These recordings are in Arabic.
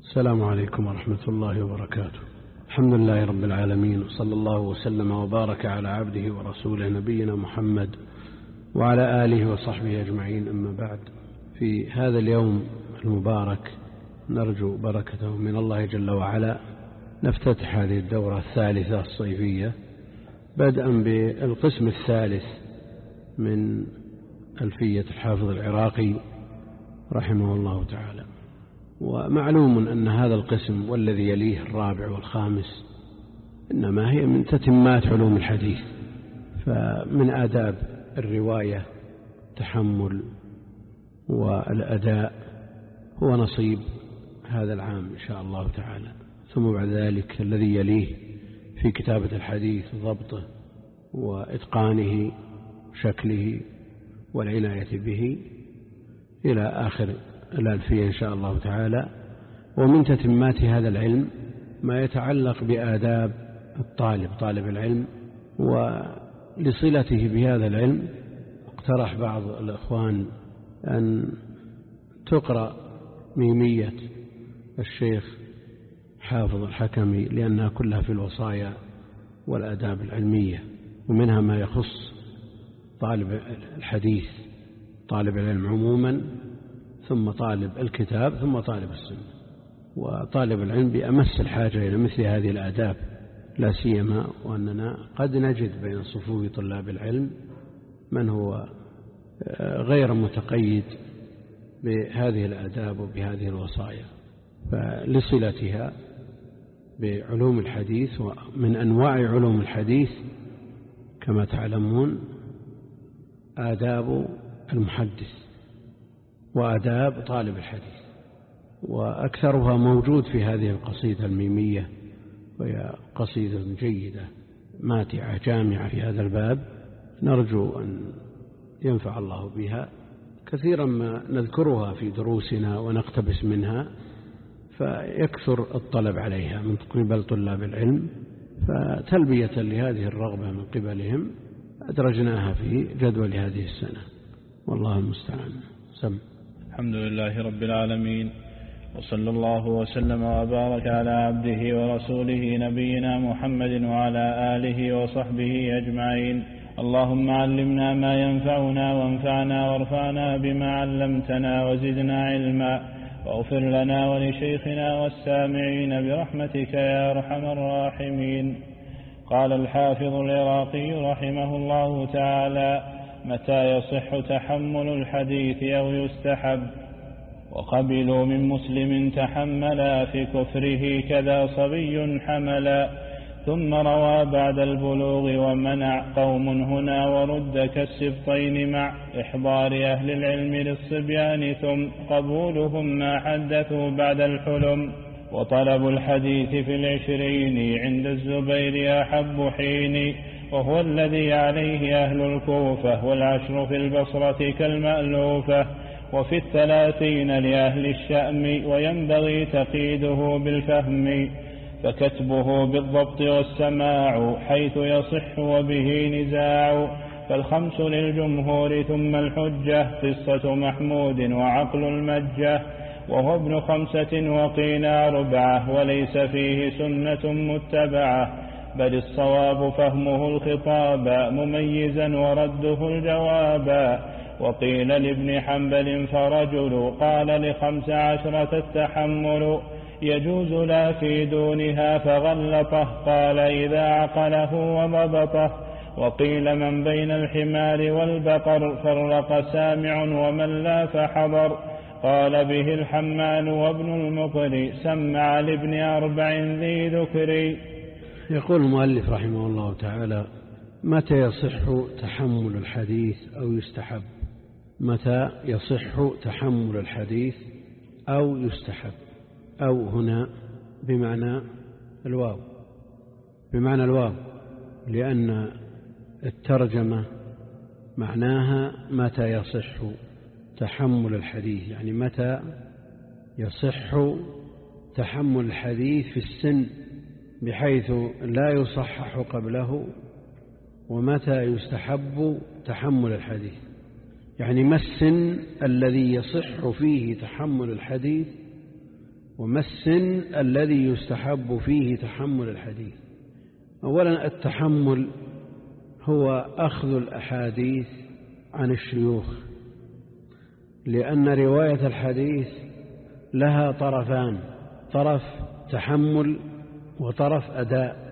السلام عليكم ورحمة الله وبركاته. الحمد لله رب العالمين، وصلى الله وسلم وبارك على عبده ورسوله نبينا محمد وعلى آله وصحبه أجمعين. أما بعد، في هذا اليوم المبارك نرجو بركته من الله جل وعلا نفتتح هذه الدورة الثالثة الصيفية، بدءا بالقسم الثالث من ألفية الحافظ العراقي رحمه الله تعالى. ومعلوم أن هذا القسم والذي يليه الرابع والخامس إنما هي من تتمات علوم الحديث، فمن آداب الرواية التحمل والأداء هو نصيب هذا العام إن شاء الله تعالى. ثم بعد ذلك الذي يليه في كتابة الحديث ضبطه وإتقانه شكله والعناية به إلى آخر الألفية إن شاء الله تعالى. ومن تتمات هذا العلم ما يتعلق بآداب طالب العلم ولصلته بهذا العلم. اقترح بعض الإخوان أن تقرأ ميمية الشيخ حافظ الحكمي، لأنها كلها في الوصايا والآداب العلمية، ومنها ما يخص طالب الحديث، طالب العلم عموما، ثم طالب الكتاب، ثم طالب السنة. وطالب العلم بأمس الحاجة إلى مثل هذه الآداب، لا سيما وأننا قد نجد بين صفوف طلاب العلم من هو غير متقيد بهذه الآداب وبهذه الوصايا. فلصلتها بعلوم الحديث، ومن أنواع علوم الحديث كما تعلمون آداب المحدث وآداب طالب الحديث، وأكثرها موجود في هذه القصيدة الميمية، وهي قصيدة جيدة ماتعة جامعة في هذا الباب، نرجو أن ينفع الله بها. كثيرا ما نذكرها في دروسنا ونقتبس منها، فيكثر الطلب عليها من قبل طلاب العلم، فتلبية لهذه الرغبة من قبلهم أدرجناها في جدول هذه السنة، والله المستعان. الحمد لله رب العالمين، وصلى الله وسلم وبارك على عبده ورسوله نبينا محمد وعلى آله وصحبه أجمعين. اللهم علمنا ما ينفعنا وانفعنا وارفعنا بما علمتنا وزدنا علما، واغفر لنا ولشيخنا والسامعين برحمتك يا أرحم الراحمين. قال الحافظ العراقي رحمه الله تعالى: متى يصح تحمل الحديث أو يستحب؟ وقبلوا من مسلم تحملا في كفره كذا صبي حملا، ثم روى بعد البلوغ ومنع قوم هنا ورد كالسبطين مع إحضار أهل العلم للصبيان، ثم قبولهم ما حدثوا بعد الحلم. وطلب الحديث في العشرين عند الزبير أحب حين، وهو الذي عليه أهل الكوفة، والعشر في البصرة كالمألوفة، وفي 30 لأهل الشأم، وينبغي تقييده بالفهم، فكتبه بالضبط والسماع حيث يصح وبه نزاع. فالخمس للجمهور ثم الحجة، قصة محمود وعقل المجة، وهو ابن 5 وقيل 4، وليس فيه سنة متبعة، بل الصواب فهمه الخطاب مميزا ورده الجواب. وقيل لابن حنبل فرجل قال ل15 التحمل، يجوز لا في دونها فغلطه، قال إذا عقله وضبطه. وقيل من بين الحمار والبقر فرق سامع، ومن لا فحضر، قال به الحمان وابن المقري، سمع لابن 4 ذي ذكري. يقول المؤلف رحمه الله تعالى: متى يصح تحمل الحديث أو يستحب؟ متى يصح تحمل الحديث أو يستحب؟ أو هنا بمعنى الواو، لأن الترجمة معناها متى يصح تحمل الحديث، يعني متى يصح تحمل الحديث في السن بحيث لا يصحح قبله، ومتى يستحب تحمل الحديث، يعني ما السن الذي يصح فيه تحمل الحديث وما السن الذي يستحب فيه تحمل الحديث؟ أولا التحمل هو أخذ الأحاديث عن الشيوخ، لأن رواية الحديث لها طرفان، طرف تحمل وطرف أداء.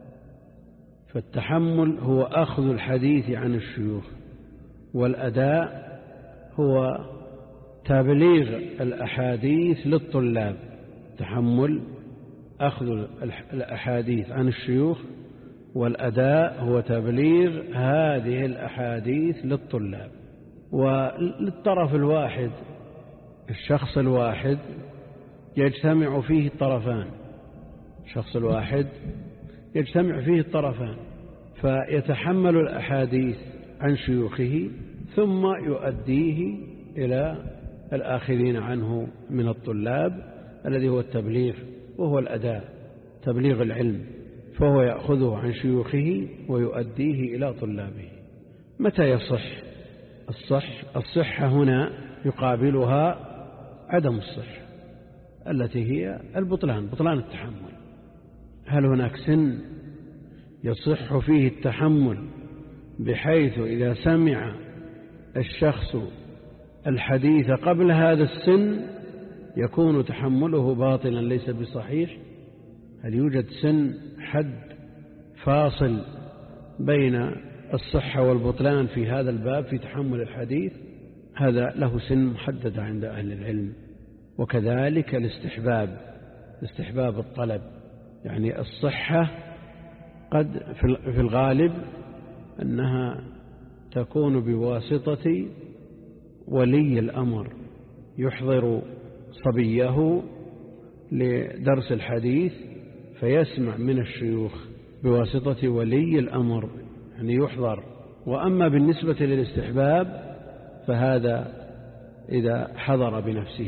فالتحمل هو أخذ الحديث عن الشيوخ، والأداء هو تبليغ الأحاديث للطلاب. تحمل أخذ الأحاديث عن الشيوخ، والأداء هو تبليغ هذه الأحاديث للطلاب. وللطرف الواحد، الشخص الواحد يجتمع فيه الطرفان، الشخص الواحد يجتمع فيه الطرفان، فيتحمل الأحاديث عن شيوخه ثم يؤديه إلى الآخذين عنه من الطلاب، الذي هو التبليغ، وهو الأداء تبليغ العلم، فهو يأخذه عن شيوخه ويؤديه إلى طلابه. متى يصح؟ الصحة هنا يقابلها عدم الصحة التي هي البطلان، بطلان التحمل. هل هناك سن يصح فيه التحمل بحيث إذا سمع الشخص الحديث قبل هذا السن يكون تحمله باطلا ليس بصحيح؟ هل يوجد سن حد فاصل بين الصحة والبطلان في هذا الباب في تحمل الحديث؟ هذا له سن محددة عند أهل العلم. وكذلك الاستحباب الطلب، يعني الصحة قد في الغالب أنها تكون بواسطة ولي الأمر، يحضر صبيه لدرس الحديث فيسمع من الشيوخ بواسطة ولي الأمر، يعني يحضر. وأما بالنسبة للاستحباب فهذا إذا حضر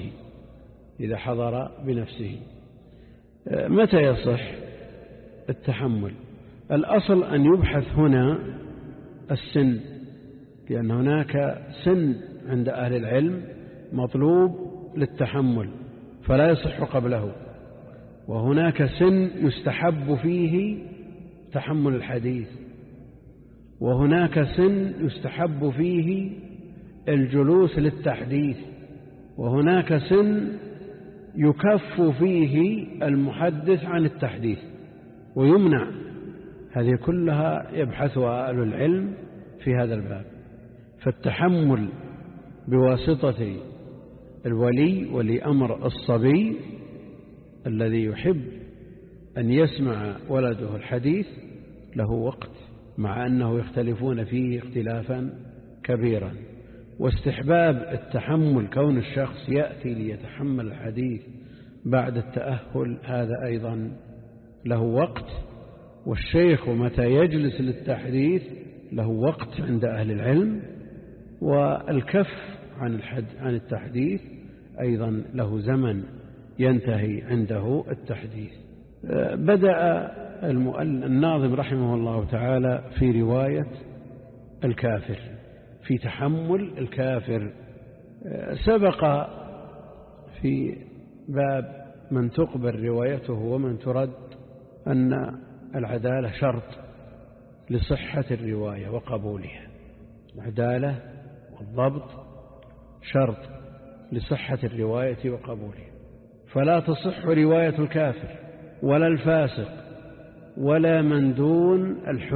بنفسه. متى يصح التحمل؟ الأصل أن يبحث هنا السن، لأن هناك سن عند أهل العلم مطلوب للتحمل فلا يصح قبله، وهناك سن يستحب فيه تحمل الحديث، وهناك سن يستحب فيه الجلوس للتحديث، وهناك سن يكف فيه المحدث عن التحديث ويمنع. هذه كلها يبحثها أهل العلم في هذا الباب. فالتحمل بواسطة ولي أمر الصبي الذي يحب أن يسمع ولده الحديث له وقت، مع أنه يختلفون فيه اختلافا كبيرا. واستحباب التحمل كون الشخص يأتي ليتحمل الحديث بعد التأهل هذا أيضا له وقت. والشيخ متى يجلس للتحديث له وقت عند أهل العلم. والكف عن التحديث أيضا له زمن ينتهي عنده التحديث. بدأ الناظم رحمه الله تعالى في رواية الكافر، في تحمل الكافر. سبق في باب من تقبل روايته ومن ترد أن العدالة شرط لصحة الرواية وقبولها. العدالة والضبط شرط لصحة الرواية وقبولها، فلا تصح رواية الكافر ولا الفاسق ولا من دون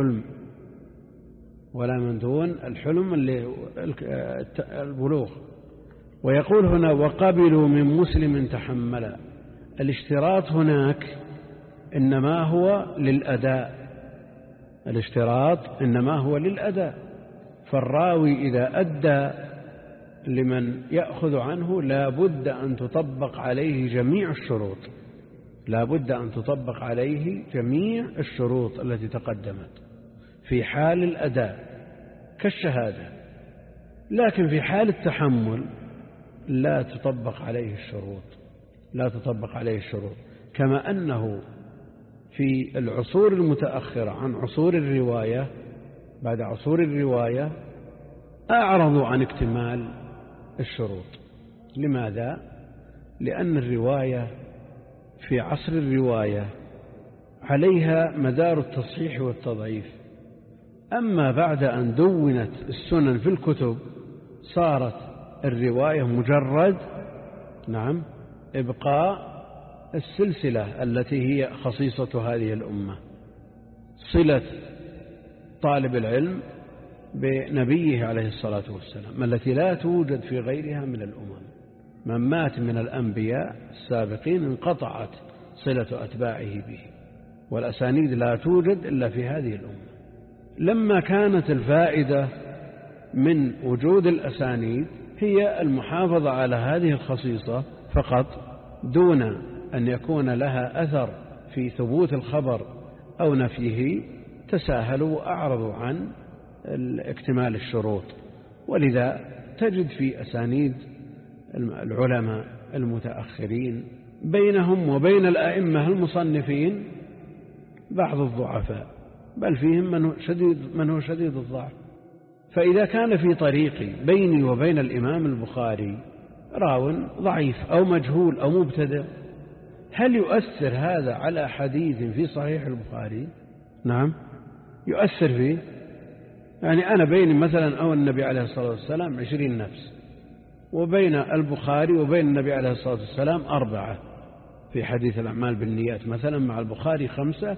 الحلم اللي البلوغ. ويقول هنا وقبلوا من مسلم تحملا. الاشتراط هناك إنما هو للأداء. فالراوي إذا أدى لمن يأخذ عنه لا بد أن تطبق عليه جميع الشروط التي تقدمت في حال الأداء كالشهادة. لكن في حال التحمل لا تطبق عليه الشروط، كما أنه في العصور المتأخرة عن عصور الرواية، بعد عصور الرواية أعرضوا عن اكتمال الشروط. لماذا؟ لأن الرواية في عصر الرواية عليها مدار التصحيح والتضعيف. أما بعد أن دونت السنن في الكتب صارت الرواية مجرد إبقاء السلسلة التي هي خصيصة هذه الأمة، صلة طالب العلم بنبيه عليه الصلاة والسلام التي لا توجد في غيرها من الأمم. من مات من الأنبياء السابقين انقطعت صلة أتباعه به، والأسانيد لا توجد إلا في هذه الأمة. لما كانت الفائدة من وجود الأسانيد هي المحافظة على هذه الخصيصة فقط دون أن يكون لها أثر في ثبوت الخبر أو نفيه، تساهلوا وأعرضوا عن اكتمال الشروط. ولذا تجد في أسانيد العلماء المتأخرين بينهم وبين الأئمة المصنفين بعض الضعفاء، بل فيهم من هو شديد الضعف. فإذا كان في طريقي بيني وبين الإمام البخاري راو ضعيف أو مجهول أو مبتدع، هل يؤثر هذا على حديث في صحيح البخاري؟ نعم يؤثر فيه. يعني أنا بيني مثلا أو النبي عليه الصلاة والسلام 20 نفس، وبين البخاري وبين النبي عليه الصلاة والسلام 4 في حديث الأعمال بالنيات مثلا، مع البخاري 5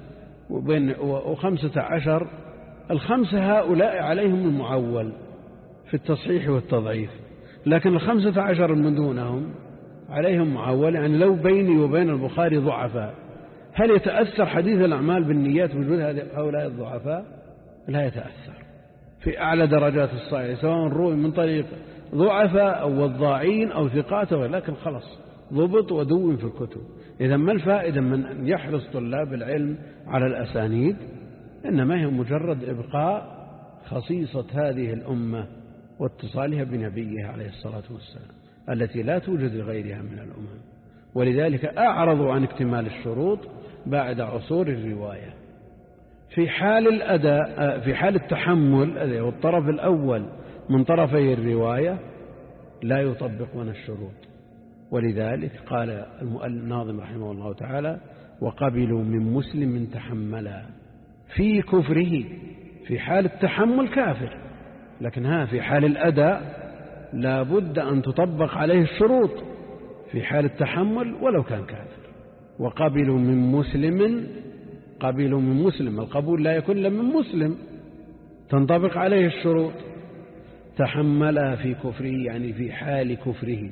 و15. ال5 هؤلاء عليهم المعول في التصحيح والتضعيف، لكن ال15 من دونهم عليهم معول. يعني لو بيني وبين البخاري ضعفاء، هل يتأثر حديث الأعمال بالنيات وجود هؤلاء الضعفاء؟ لا يتأثر. في أعلى درجات الصحيح سواء روي من طريق ضعفاء أو وضاعين أو ثقات، لكن خلص ضبط ودون في الكتب. إذا ما الفائدة من أن يحرص طلاب العلم على الأسانيد؟ إنما هي مجرد إبقاء خصيصة هذه الأمة واتصالها بنبيها عليه الصلاة والسلام التي لا توجد لغيرها من الأمم. ولذلك أعرضوا عن اكتمال الشروط بعد عصور الرواية. في حال الأداء، في حال التحمل والطرف الأول من طرفي الرواية لا يطبقون الشروط. ولذلك قال الناظم رحمه الله تعالى: وقبلوا من مسلم تحملا في كفره. في حال التحمل كافر، لكن في حال الأداء لا بد أن تطبق عليه الشروط في حال التحمل ولو كان كافر. وقبلوا من مسلم، قبلوا من مسلم، القبول لا يكون إلا من مسلم، تنطبق عليه الشروط. تحملها في كفره يعني في حال كفره.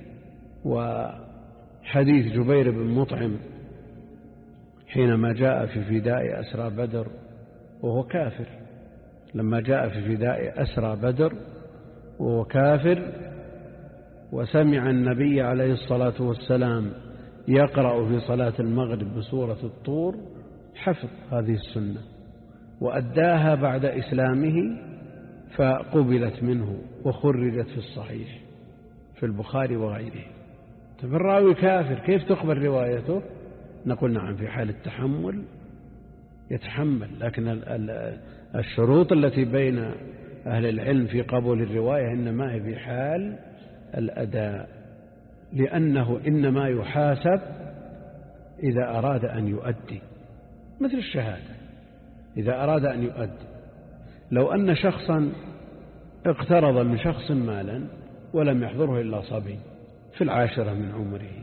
وحديث جبير بن مطعم حينما جاء في فداء أسرى بدر وهو كافر، لما جاء في فداء أسرى بدر وهو كافر، وسمع النبي عليه الصلاة والسلام يقرأ في صلاة المغرب بسورة الطور، حفظ هذه السنة وأداها بعد إسلامه، فقبلت منه وخرجت في الصحيح في البخاري وغيره. الراوي كافر كيف تقبل روايته؟ نقول نعم في حال التحمل يتحمل، لكن الشروط التي بين أهل العلم في قبول الرواية إنما هي في حال الأداء، لأنه إنما يحاسب إذا أراد أن يؤدي، مثل الشهادة إذا أراد أن يؤدي. لو أن شخصا اقترض من شخص مالا ولم يحضره إلا صبي في 10 من عمره،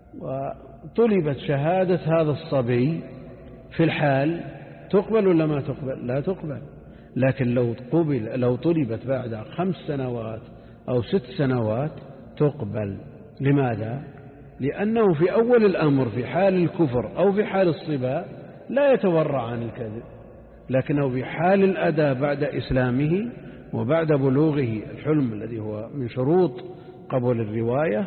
وطلبت شهادة هذا الصبي في الحال، تقبل ولا ما تقبل؟ لا تقبل. لكن لو طلبت بعد 5 سنوات أو 6 سنوات تقبل. لماذا؟ لأنه في أول الأمر في حال الكفر أو في حال الصبا لا يتورع عن الكذب، لكنه في حال الأداء بعد إسلامه وبعد بلوغه الحلم الذي هو من شروط قبول الرواية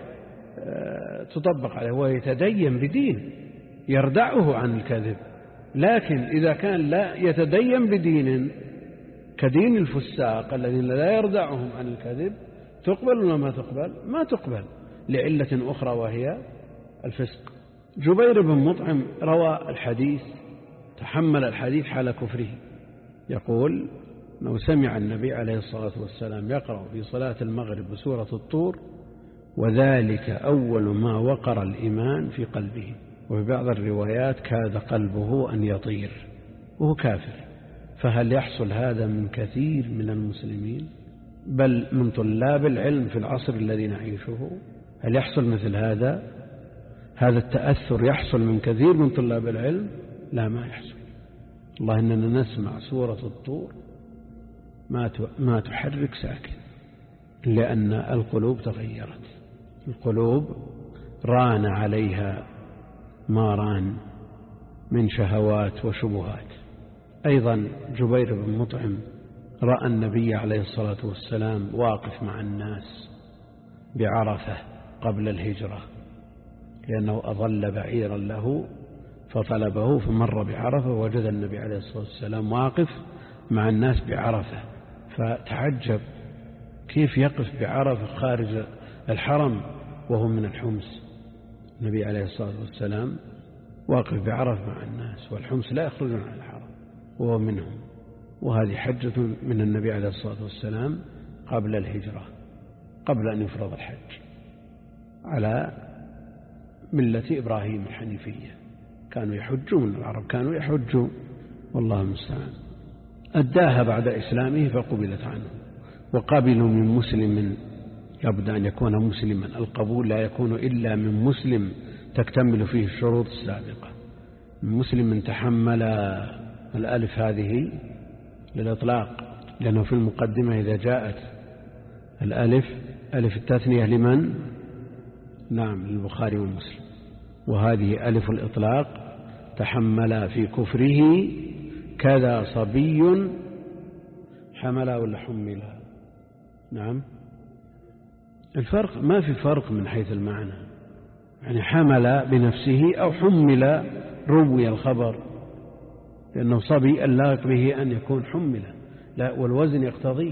تطبق عليه ويتدين بدين يردعه عن الكذب. لكن إذا كان لا يتدين بدين كدين الفساق الذين لا يردعهم عن الكذب، تقبل ولا ما تقبل؟ ما تقبل لعلة أخرى وهي الفسق. جبير بن مطعم روى الحديث، تحمل الحديث حال كفره، يقول أنه سمع النبي عليه الصلاة والسلام يقرأ في صلاة المغرب بسورة الطور، وذلك أول ما وقر الإيمان في قلبه. وفي بعض الروايات كاد قلبه أن يطير وهو كافر. فهل يحصل هذا من كثير من المسلمين بل من طلاب العلم في العصر الذي نعيشه؟ هل يحصل مثل هذا التأثر يحصل من كثير من طلاب العلم؟ لا، ما يحصل. الله إننا نسمع سورة الطور ما تحرك ساكن، لأن القلوب تغيرت، القلوب ران عليها ما ران من شهوات وشبهات. أيضا جبير بن مطعم رأى النبي عليه الصلاة والسلام واقف مع الناس بعرفة قبل الهجرة، لأنه أضل بعيرا له فطلبه، فمر بعرفة ووجد النبي عليه الصلاة والسلام واقف مع الناس بعرفة، فتعجب كيف يقف بعرفة خارج الحرم وهم من الحمص. النبي عليه الصلاة والسلام واقف بعرفة مع الناس والحمص لا يخرجون عن الحرم وهو منهم. وهذه حجة من النبي عليه الصلاة والسلام قبل الهجرة، قبل أن يفرض الحج على ملة إبراهيم الحنيفية. كانوا يحجون، العرب كانوا يحجون، والله المستعان. أداها بعد إسلامه فقبلت عنه، وقبلوا من مسلم، لابد أن يكون مسلما. القبول لا يكون إلا من مسلم تكتمل فيه الشروط السابقة. من مسلم تحمل الألف هذه للإطلاق، لأنه في المقدمة إذا جاءت الألف ألف التثنية لمن؟ نعم، للبخاري ومسلم. وهذه ألف الإطلاق تحمل في كفره كذا صبي حملا ولا حملا. نعم، الفرق ما في فرق من حيث المعنى، يعني حمل بنفسه أو حمل روي الخبر، لأنه صبي اللائق به أن يكون حمل، لا والوزن يقتضيه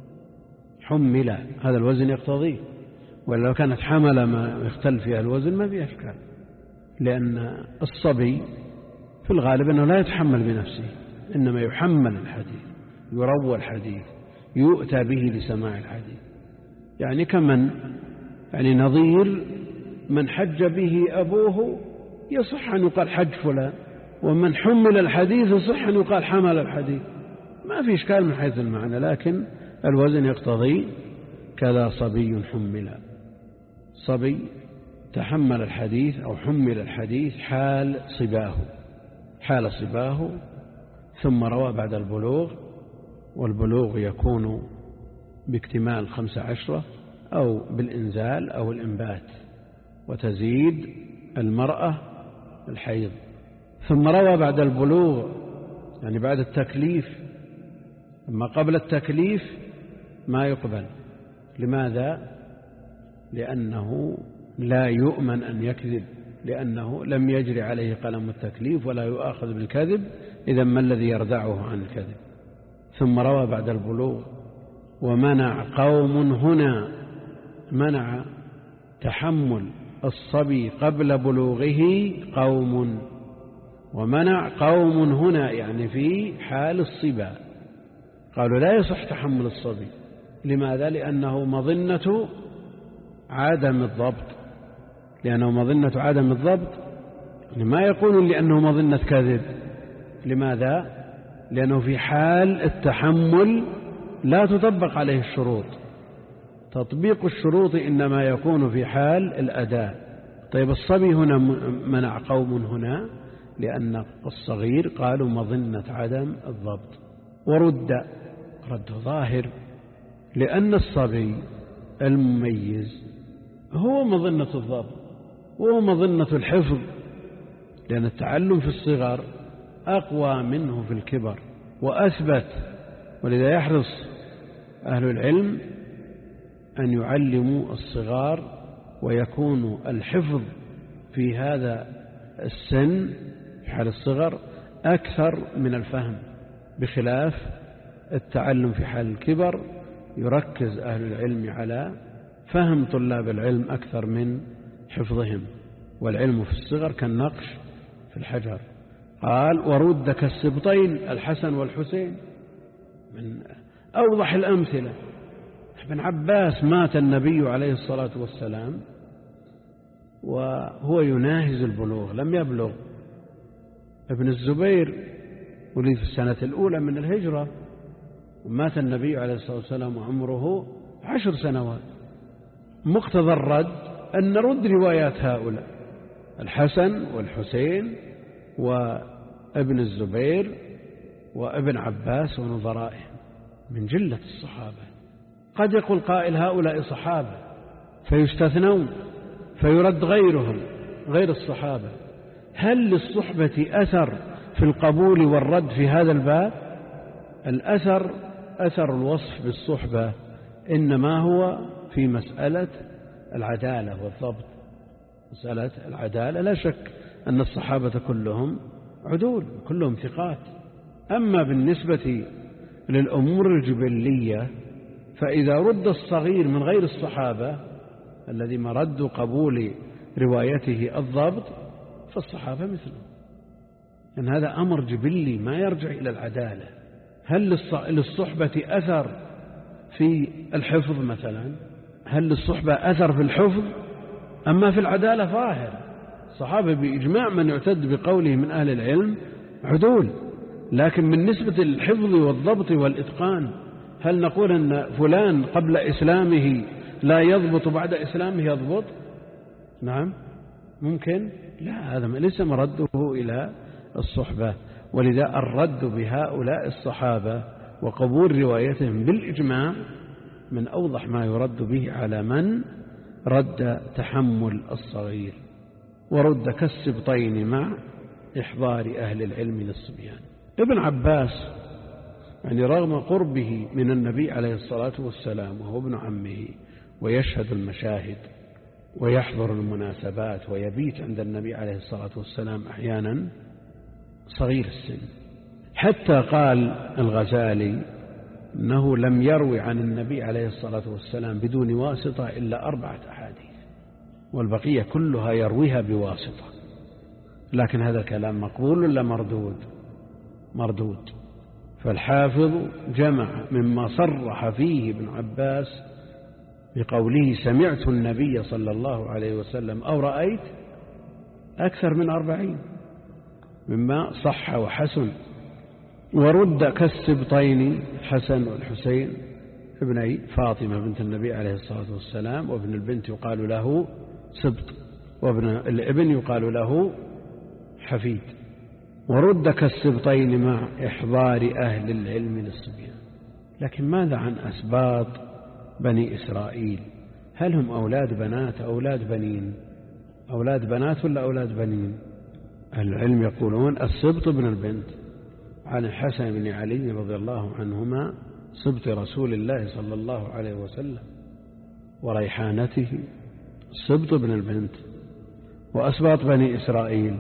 حمل، هذا الوزن يقتضيه. ولو كانت حمل ما يختلف فيها الوزن ما فيها أشكال، لأن الصبي في الغالب أنه لا يتحمل بنفسه، إنما يحمل الحديث، يروى الحديث، يؤتى به لسماع الحديث. يعني كمن يعني نظير من حج به أبوه يصح أن يقال حج فلان، ومن حمل الحديث يصح أن يقال حمل الحديث، ما في إشكال من حيث المعنى، لكن الوزن يقتضي كذا صبي حمل. صبي تحمل الحديث أو حمل الحديث حال صباه ثم روى بعد البلوغ، والبلوغ يكون باكتمال 15 أو بالإنزال أو الإنبات، وتزيد المرأة الحيض. ثم روى بعد البلوغ يعني بعد التكليف، أما قبل التكليف ما يقبل. لماذا؟ لأنه لا يؤمن أن يكذب، لأنه لم يجري عليه قلم التكليف ولا يؤاخذ بالكذب، إذا ما الذي يردعه عن الكذب؟ ثم روى بعد البلوغ. ومنع قوم هنا، منع تحمل الصبي قبل بلوغه قوم، ومنع قوم هنا يعني في حال الصبا، قالوا لا يصح تحمل الصبي. لماذا؟ لأنه مظنة عدم الضبط، يعني ما يقول لأنه مظنة كذب. لماذا؟ لأنه في حال التحمل لا تطبق عليه الشروط، تطبيق الشروط إنما يكون في حال الأداء. طيب الصبي هنا منع قوم هنا لأن الصغير قالوا مظنة عدم الضبط، ورد ظاهر، لأن الصبي المميز هو مظنة الضبط وهو مظنة الحفظ، لأن التعلم في الصغر أقوى منه في الكبر وأثبت. ولذا يحرص أهل العلم أن يعلموا الصغار ويكون الحفظ في هذا السن في حال الصغر أكثر من الفهم، بخلاف التعلم في حال الكبر يركز أهل العلم على فهم طلاب العلم أكثر من حفظهم. والعلم في الصغر كالنقش في الحجر. قال ورد كالسبطين الحسن والحسين، من أوضح الأمثلة. ابن عباس مات النبي عليه الصلاة والسلام وهو يناهز البلوغ، لم يبلغ. ابن الزبير ولد في السنة الأولى من الهجرة، ومات النبي عليه الصلاة والسلام وعمره 10 سنوات. مقتضى الرد أن نرد روايات هؤلاء الحسن والحسين وابن الزبير وابن عباس ونظرائهم من جلة الصحابة. قد يقول قائل هؤلاء صحابة فيستثنون فيرد غيرهم غير الصحابة. هل للصحبة أثر في القبول والرد في هذا الباب؟ الأثر، أثر الوصف بالصحبة إنما هو في مسألة العدالة والضبط. مسألة العدالة لا شك أن الصحابة كلهم عدول، كلهم ثقات. أما بالنسبة للأمور الجبلية فإذا رد الصغير من غير الصحابة الذي مرد قبول روايته الضبط فالصحابة مثله، إن هذا أمر جبلي ما يرجع إلى العدالة. هل للصحبة أثر في الحفظ مثلا؟ هل للصحبة أثر في الحفظ؟ أما في العدالة ظاهر. الصحابة بإجماع من يعتد بقوله من أهل العلم عدول، لكن بالنسبة للحفظ والضبط والإتقان هل نقول أن فلان قبل إسلامه لا يضبط بعد إسلامه يضبط؟ نعم ممكن؟ لا، هذا ليس مرده إلى الصحبة. ولذا الرد بهؤلاء الصحابة وقبول روايتهم بالإجماع من أوضح ما يرد به على من رد تحمل الصغير ورد كالسبطين مع إحضار أهل العلم للصبيان. ابن عباس يعني رغم قربه من النبي عليه الصلاة والسلام وهو ابن عمه ويشهد المشاهد ويحضر المناسبات ويبيت عند النبي عليه الصلاة والسلام أحيانا، صغير السن، حتى قال الغزالي أنه لم يروي عن النبي عليه الصلاة والسلام بدون واسطة إلا 4 أحاديث، والبقية كلها يرويها بواسطة. لكن هذا الكلام مقبول ولا مردود؟ مردود. فالحافظ جمع مما صرح فيه ابن عباس بقوله سمعت النبي صلى الله عليه وسلم أو رأيت أكثر من 40 مما صح وحسن. ورد كالسبطين حسن والحسين ابني فاطمة بنت النبي عليه الصلاة والسلام، وابن البنت يقال له سبط، وابن الابن يقال له حفيد. ورد كالسبطين مع إحضار أهل العلم للصبيان. لكن ماذا عن أسباط بني إسرائيل؟ هل هم أولاد بنات أولاد بنين؟ أولاد بنات ولا أولاد بنين؟ أهل العلم يقولون السبط ابن البنت عن الحسن بن علي رضي الله عنهما سبط رسول الله صلى الله عليه وسلم وريحانته، السبط ابن البنت. وأسباط بني إسرائيل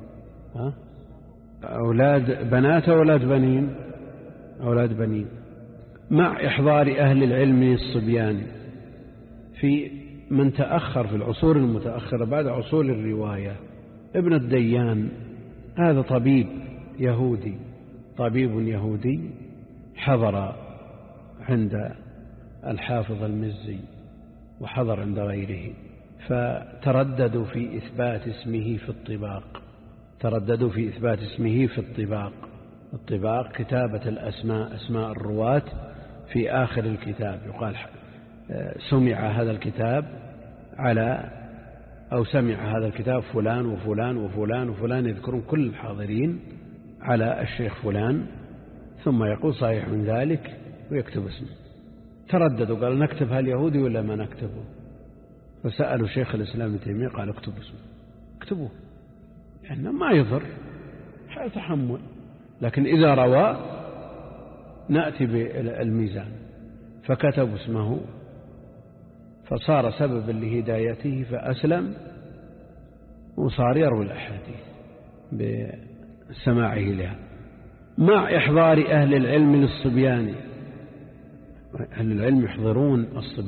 أولاد بنات أولاد بنين؟ أولاد بنين. مع إحضار أهل العلم الصبيان. في من تأخر في العصور المتأخرة بعد عصور الرواية ابن الديان، هذا طبيب يهودي، طبيب يهودي حضر عند الحافظ المزي وحضر عند غيره، فترددوا في إثبات اسمه في الطباق. ترددوا في إثبات اسمه في الطباق. الطباق كتابة الأسماء، أسماء الرواة في آخر الكتاب، يقال سمع هذا الكتاب على أو سمع هذا الكتاب فلان وفلان وفلان وفلان، يذكرون كل الحاضرين على الشيخ فلان، ثم يقول صحيح من ذلك ويكتب اسمه. ترددوا قال نكتب هاليهودي ولا ما نكتبه؟ فسألوا شيخ الإسلام ابن تيمية قال اكتبوا اسمه، اكتبوه لأنه ما يضر، حال تحمل. لكن إذا روى نأتي بالميزان. فكتبوا اسمه فصار سببا لهدايته فأسلم وصار يروي الأحاديث بسماعه لها. مع إحضار أهل العلم للصبيان. أهل العلم يحضرون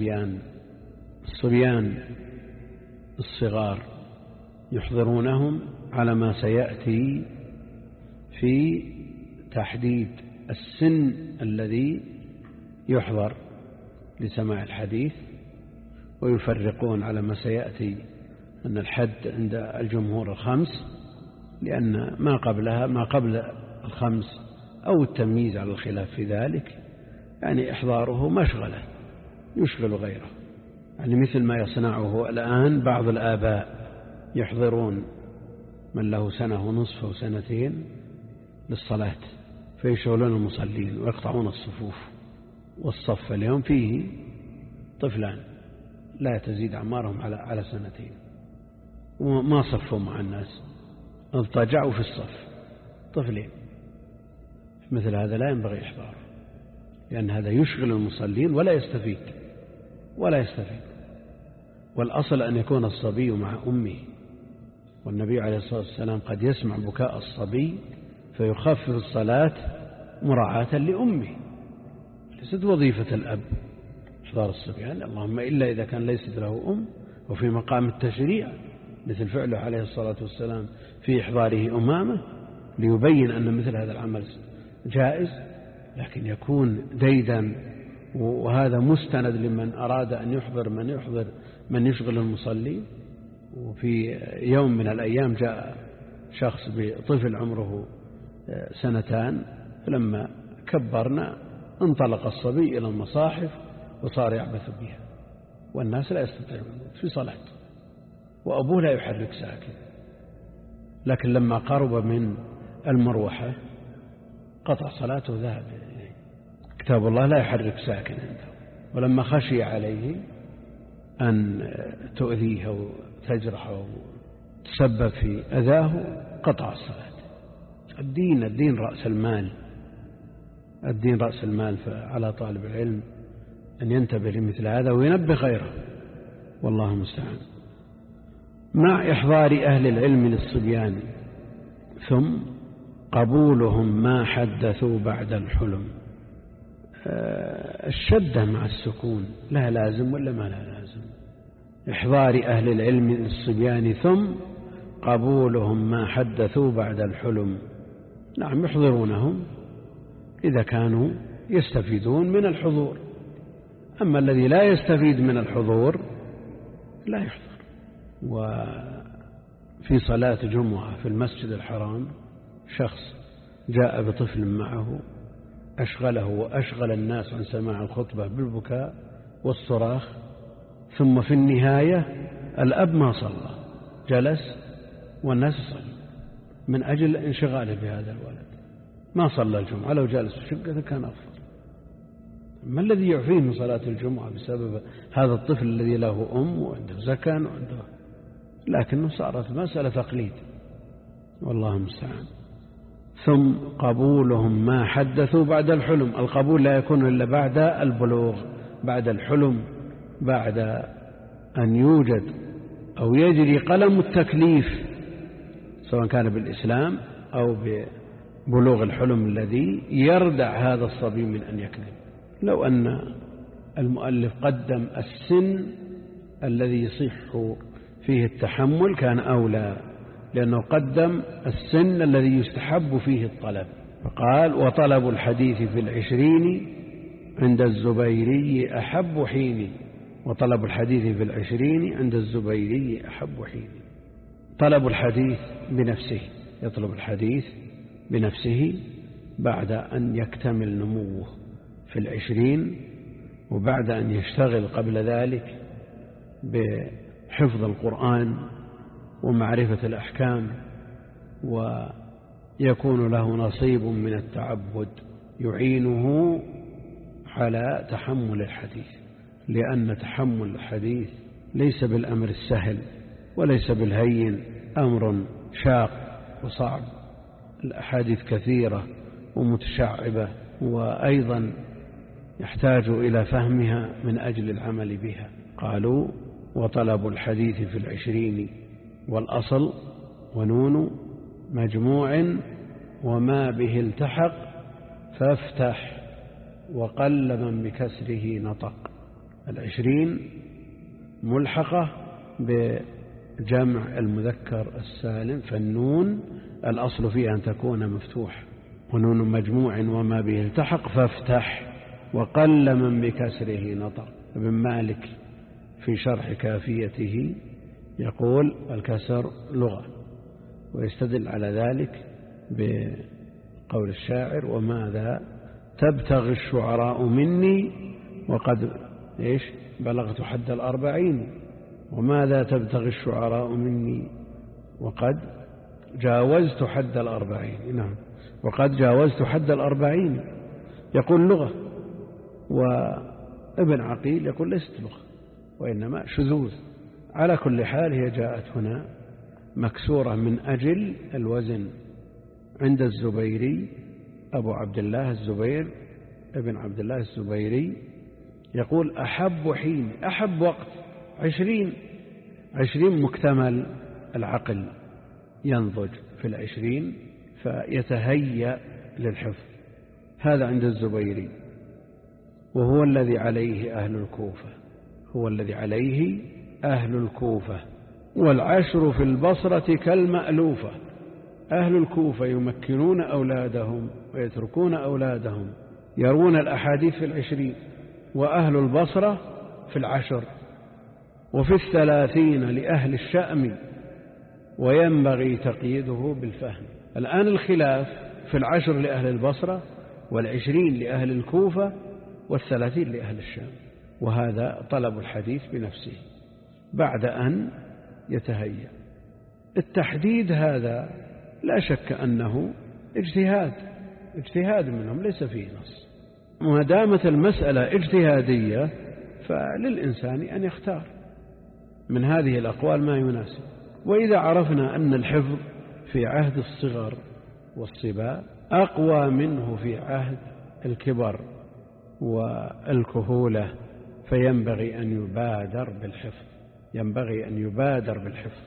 الصبيان الصغار، يحضرونهم على ما سيأتي في تحديد السن الذي يحضر لسماع الحديث، ويفرقون على ما سيأتي أن الحد عند الجمهور 5، لأن ما قبل 5 أو التمييز على الخلاف في ذلك يعني إحضاره مشغلة يشغل غيره، يعني مثل ما يصنعه الآن بعض الآباء يحضرون من له 1.5 سنة أو 2 سنين للصلاة فيشغلون المصلين ويقطعون الصفوف، والصف اليوم فيه طفلان لا تزيد أعمارهم على 2 سنين وما صفوا مع الناس، اضطجعوا في الصف طفلين. مثل هذا لا ينبغي إحضاره، لأن هذا يشغل المصلين ولا يستفيد. والأصل أن يكون الصبي مع أمه، والنبي عليه الصلاة والسلام قد يسمع بكاء الصبي فيخفف الصلاة مراعاة لأمه. ليست وظيفة الأب إحضار الصبيان، اللهم إلا إذا كان ليست له أم وفي مقام التشريع، مثل فعله عليه الصلاة والسلام في إحضاره أمامه ليبين أن مثل هذا العمل جائز، لكن يكون ديدا، وهذا مستند لمن أراد أن يحضر من يشغل المصلي. وفي يوم من الأيام جاء شخص بطفل عمره 2 سنين، فلما كبرنا انطلق الصبي إلى المصاحف وصار يعبث بها، والناس لا يستطيعون في صلاة، وأبوه لا يحرك ساكن، لكن لما قرب من المروحة قطع صلاته وذهب. كتاب الله لا يحرك ساكن عنده، ولما خشي عليه أن تؤذيه أو تجرح أو تسبب في أذاه قطع الصلاة. الدين رأس المال، الدين رأس المال، فعلى طالب العلم أن ينتبه لمثل هذا وينبه غيره، والله المستعان. مع إحضار أهل العلم للصبيان، ثم قبولهم ما حدثوا بعد الحلم. الشدة مع السكون لها لازم ولا ما لها لازم؟ إحضار أهل العلم للصبيان ثم قبولهم ما حدثوا بعد الحلم. نعم يحضرونهم إذا كانوا يستفيدون من الحضور، أما الذي لا يستفيد من الحضور لا يحضر. وفي صلاة جمعة في المسجد الحرام شخص جاء بطفل معه أشغله وأشغل الناس عن سماع الخطبة بالبكاء والصراخ، ثم في النهاية الأب ما صلى، جلس والناس صلوا من أجل انشغاله بهذا الولد، ما صلى الجمعة. لو جالس في شقته كان أفضل. ما الذي يعفيه من صلاة الجمعة بسبب هذا الطفل الذي له أم وعنده زكاة وعنده، لكنه صارت مسألة تقليد، والله المستعان. ثم قبولهم ما حدثوا بعد الحلم. القبول لا يكون إلا بعد البلوغ، بعد الحلم، بعد أن يوجد أو يجري قلم التكليف، سواء كان بالإسلام أو ببلوغ الحلم الذي يردع هذا الصبي من أن يكذب. لو أن المؤلف قدم السن الذي يصح فيه التحمل كان أولى، لأنه قدم السن الذي يستحب فيه الطلب، فقال وطلب الحديث في 20 عند الزبيري أحب حين. وطلب الحديث في 20 عند الزبيري أحب حين. طلب الحديث بنفسه، يطلب الحديث بنفسه بعد أن يكتمل نموه في 20، وبعد أن يشتغل قبل ذلك بحفظ القرآن ومعرفة الأحكام، ويكون له نصيب من التعبد يعينه على تحمل الحديث، لأن تحمل الحديث ليس بالأمر السهل وليس بالهين، أمر شاق وصعب. الأحاديث كثيرة ومتشعبة، وأيضا يحتاج إلى فهمها من أجل العمل بها. قالوا وطلب الحديث في 20، والأصل ونون مجموع وما به التحق فافتح وقل من بكسره نطق. 20 ملحقة بجمع المذكر السالم، فالنون الأصل فيها أن تكون مفتوح، ونون مجموع وما به التحق فافتح وقل من بكسره نطق. ابن مالك في شرح كافيته يقول الكسر لغة، ويستدل على ذلك بقول الشاعر: وماذا تبتغي الشعراء مني وقد بلغت حد 40. وماذا تبتغي الشعراء مني وقد جاوزت حد 40. نعم، وقد جاوزت حد 40 يقول لغة، وابن عقيل يقول ليست لغة وإنما شذوذ. على كل حال هي جاءت هنا مكسورة من أجل الوزن. عند الزبيري أبو عبد الله الزبير ابن عبد الله الزبيري يقول: أحب حين، أحب وقت 20 مكتمل العقل ينضج في 20 فيتهيأ للحفظ. هذا عند الزبيري، وهو الذي عليه أهل الكوفة، هو الذي عليه أهل الكوفة. والعشر في البصرة كالمألوفة. أهل الكوفة يمكنون أولادهم ويتركون أولادهم يرون الأحاديث في 20، وأهل البصرة في 10، وفي 30 لأهل الشأم، وينبغي تقييده بالفهم. الآن الخلاف في 10 لأهل البصرة، 20 لأهل الكوفة، 30 لأهل الشام. وهذا طلب الحديث بنفسه بعد أن يتهيأ. التحديد هذا لا شك أنه اجتهاد منهم، ليس فيه نص. ما دامت المسألة اجتهادية فللإنسان أن يختار من هذه الأقوال ما يناسب. وإذا عرفنا أن الحفظ في عهد الصغر والصبا أقوى منه في عهد الكبر والكهولة، فينبغي أن يبادر بالحفظ.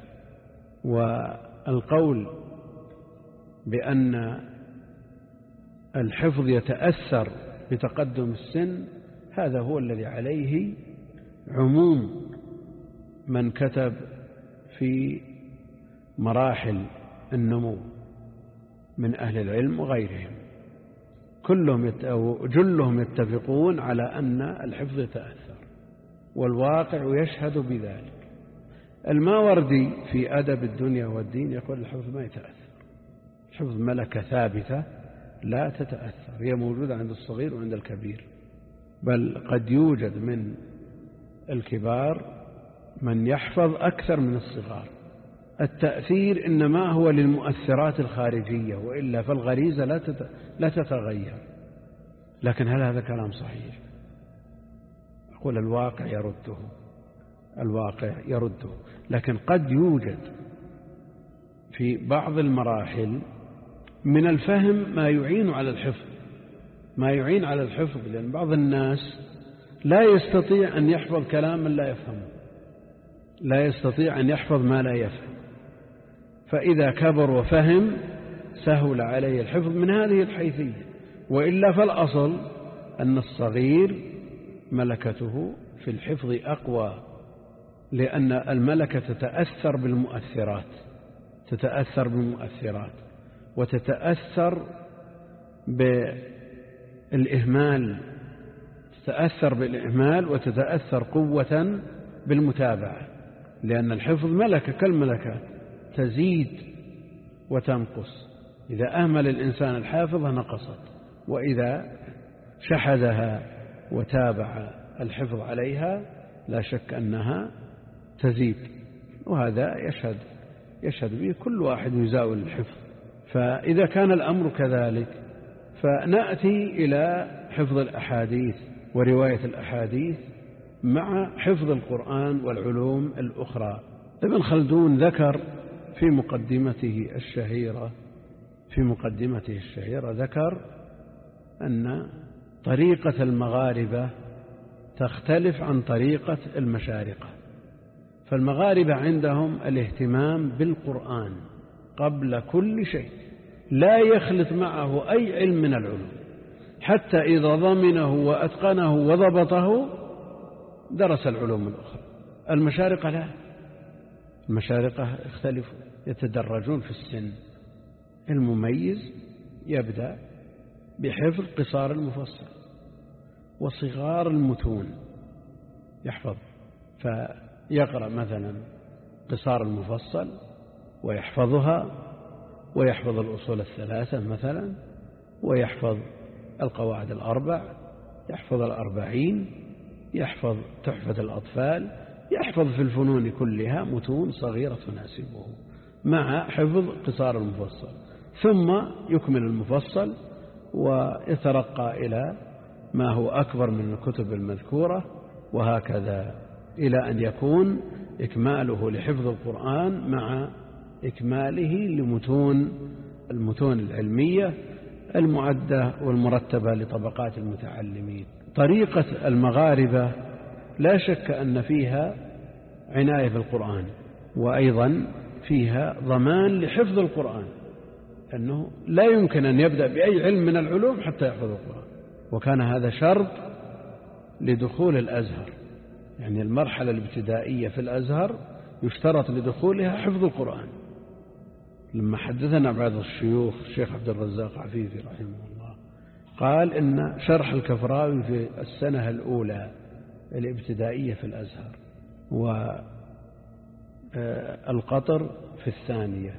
والقول بأن الحفظ يتأثر بتقدم السن هذا هو الذي عليه عموم من كتب في مراحل النمو من أهل العلم وغيرهم، جلهم يتفقون على أن الحفظ يتأثر، والواقع يشهد بذلك. الماوردي في أدب الدنيا والدين يقول الحفظ ما يتأثر، الحفظ ملكة ثابتة لا تتأثر، هي موجودة عند الصغير وعند الكبير، بل قد يوجد من الكبار من يحفظ أكثر من الصغار. التأثير إنما هو للمؤثرات الخارجية، وإلا فالغريزة لا تتغير. لكن هل هذا كلام صحيح؟ أقول الواقع يرده. لكن قد يوجد في بعض المراحل من الفهم ما يعين على الحفظ، لأن بعض الناس لا يستطيع أن يحفظ كلاما لا يفهمه، لا يستطيع أن يحفظ ما لا يفهم، فإذا كبر وفهم سهل عليه الحفظ من هذه الحيثية. وإلا فالأصل أن الصغير ملكته في الحفظ أقوى، لأن الملكة تتأثر بالمؤثرات وتتأثر بالإهمال، وتتأثر قوة بالمتابعة، لأن الحفظ ملكة كالملكات تزيد وتنقص. إذا أهمل الإنسان الحافظة نقصت، وإذا شحذها وتابع الحفظ عليها لا شك أنها تزيد. وهذا يشهد به كل واحد يزاول الحفظ. فإذا كان الأمر كذلك فنأتي إلى حفظ الأحاديث ورواية الأحاديث مع حفظ القرآن والعلوم الأخرى. ابن خلدون ذكر في مقدمته الشهيرة ذكر أن طريقة المغاربة تختلف عن طريقة المشارقة. فالمغاربة عندهم الاهتمام بالقرآن قبل كل شيء، لا يخلط معه أي علم من العلوم، حتى إذا ضمنه وأتقنه وضبطه درس العلوم الأخرى. المشارقة لا، المشارقة اختلفوا، يتدرجون في السن. المميز يبدأ بحفظ قصار المفصل وصغار المتون، يحفظ فيقرأ مثلا قصار المفصل ويحفظها، ويحفظ الأصول الثلاثة مثلا، ويحفظ القواعد الأربع، يحفظ الأربعين، يحفظ تحفة الأطفال، يحفظ في الفنون كلها متون صغيرة تناسبه مع حفظ قصار المفصل، ثم يكمل المفصل ويترقى إلى ما هو أكبر من الكتب المذكورة، وهكذا إلى أن يكون إكماله لحفظ القرآن مع إكماله المتون العلمية المعدة والمرتبة لطبقات المتعلمين. طريقة المغاربة لا شك أن فيها عناية بالقرآن، وأيضا فيها ضمان لحفظ القرآن، أنه لا يمكن أن يبدأ بأي علم من العلوم حتى يحفظ القرآن، وكان هذا شرط لدخول الأزهر. يعني المرحلة الابتدائية في الأزهر يشترط لدخولها حفظ القرآن. لما حدثنا بعض الشيوخ الشيخ عبد الرزاق عفيفي رحمه الله قال إن شرح الكفراوي في السنة الأولى الابتدائية في الأزهر، والقطر في الثانية،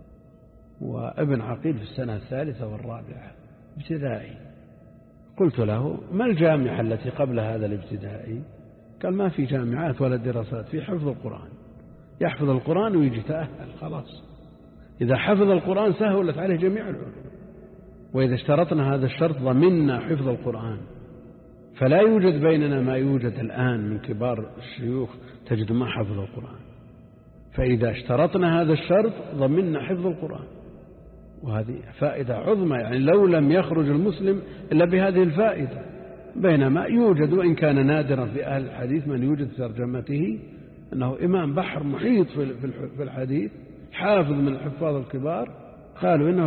وابن عقيل في السنة الثالثة والرابعة ابتدائي. قلت له: ما الجامعة التي قبل هذا الابتدائي؟ قال: ما في جامعات ولا دراسات، في حفظ القرآن. يحفظ القرآن ويجي تأهل خلاص. إذا حفظ القرآن سهلت عليه جميع العلوم، وإذا اشترطنا هذا الشرط ضمننا حفظ القرآن. فلا يوجد بيننا ما يوجد الآن من كبار الشيوخ تجد ما حفظ القرآن، فإذا اشترطنا هذا الشرط ضمننا حفظ القرآن، وهذه فائدة عظمى. يعني لو لم يخرج المسلم إلا بهذه الفائدة، بينما يوجد وإن كان نادرا في أهل الحديث من يوجد ترجمته أنه إمام بحر محيط في الحديث، حافظ من الحفاظ الكبار، قالوا إنه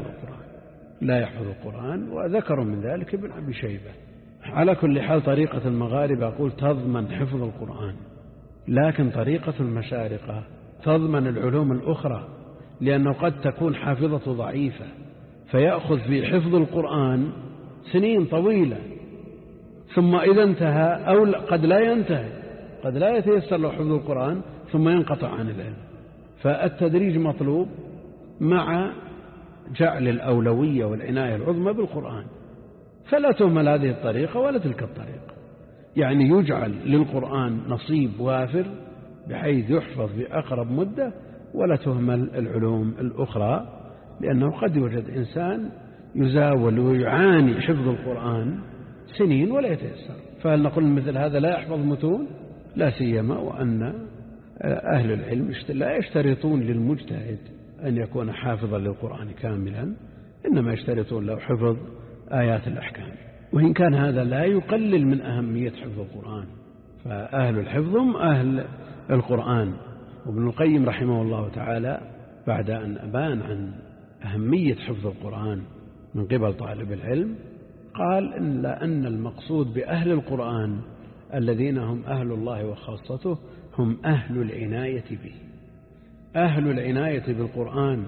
لا يحفظ القرآن، وذكروا من ذلك ابن أبي شيبة. على كل حال طريقة المغاربة أقول تضمن حفظ القرآن، لكن طريقة المشارقة تضمن العلوم الأخرى، لأنه قد تكون حافظة ضعيفة فيأخذ في حفظ القرآن سنين طويلة، ثم إذا انتهى أو قد لا ينتهي، قد لا يتيسر له حفظ القرآن ثم ينقطع عن العلم. فالتدريج مطلوب مع جعل الأولوية والعناية العظمى بالقرآن، فلا تهمل هذه الطريقة ولا تلك الطريقة. يعني يجعل للقرآن نصيب وافر بحيث يحفظ في أقرب مدة، ولا تهمل العلوم الأخرى، لأنه قد يوجد إنسان يزاول ويعاني حفظ القرآن سنين ولا يتيسر. فهل نقول مثل هذا لا يحفظ متون؟ لا سيما وأن أهل العلم لا يشترطون للمجتهد أن يكون حافظا للقرآن كاملا، إنما يشترطون له حفظ آيات الأحكام، وإن كان هذا لا يقلل من أهمية حفظ القرآن، فأهل الحفظ هم أهل القرآن. وابن القيم رحمه الله تعالى بعد أن أبان عن أهمية حفظ القرآن من قبل طالب العلم قال أن المقصود بأهل القرآن الذين هم أهل الله وخاصته هم أهل العناية به، أهل العناية بالقرآن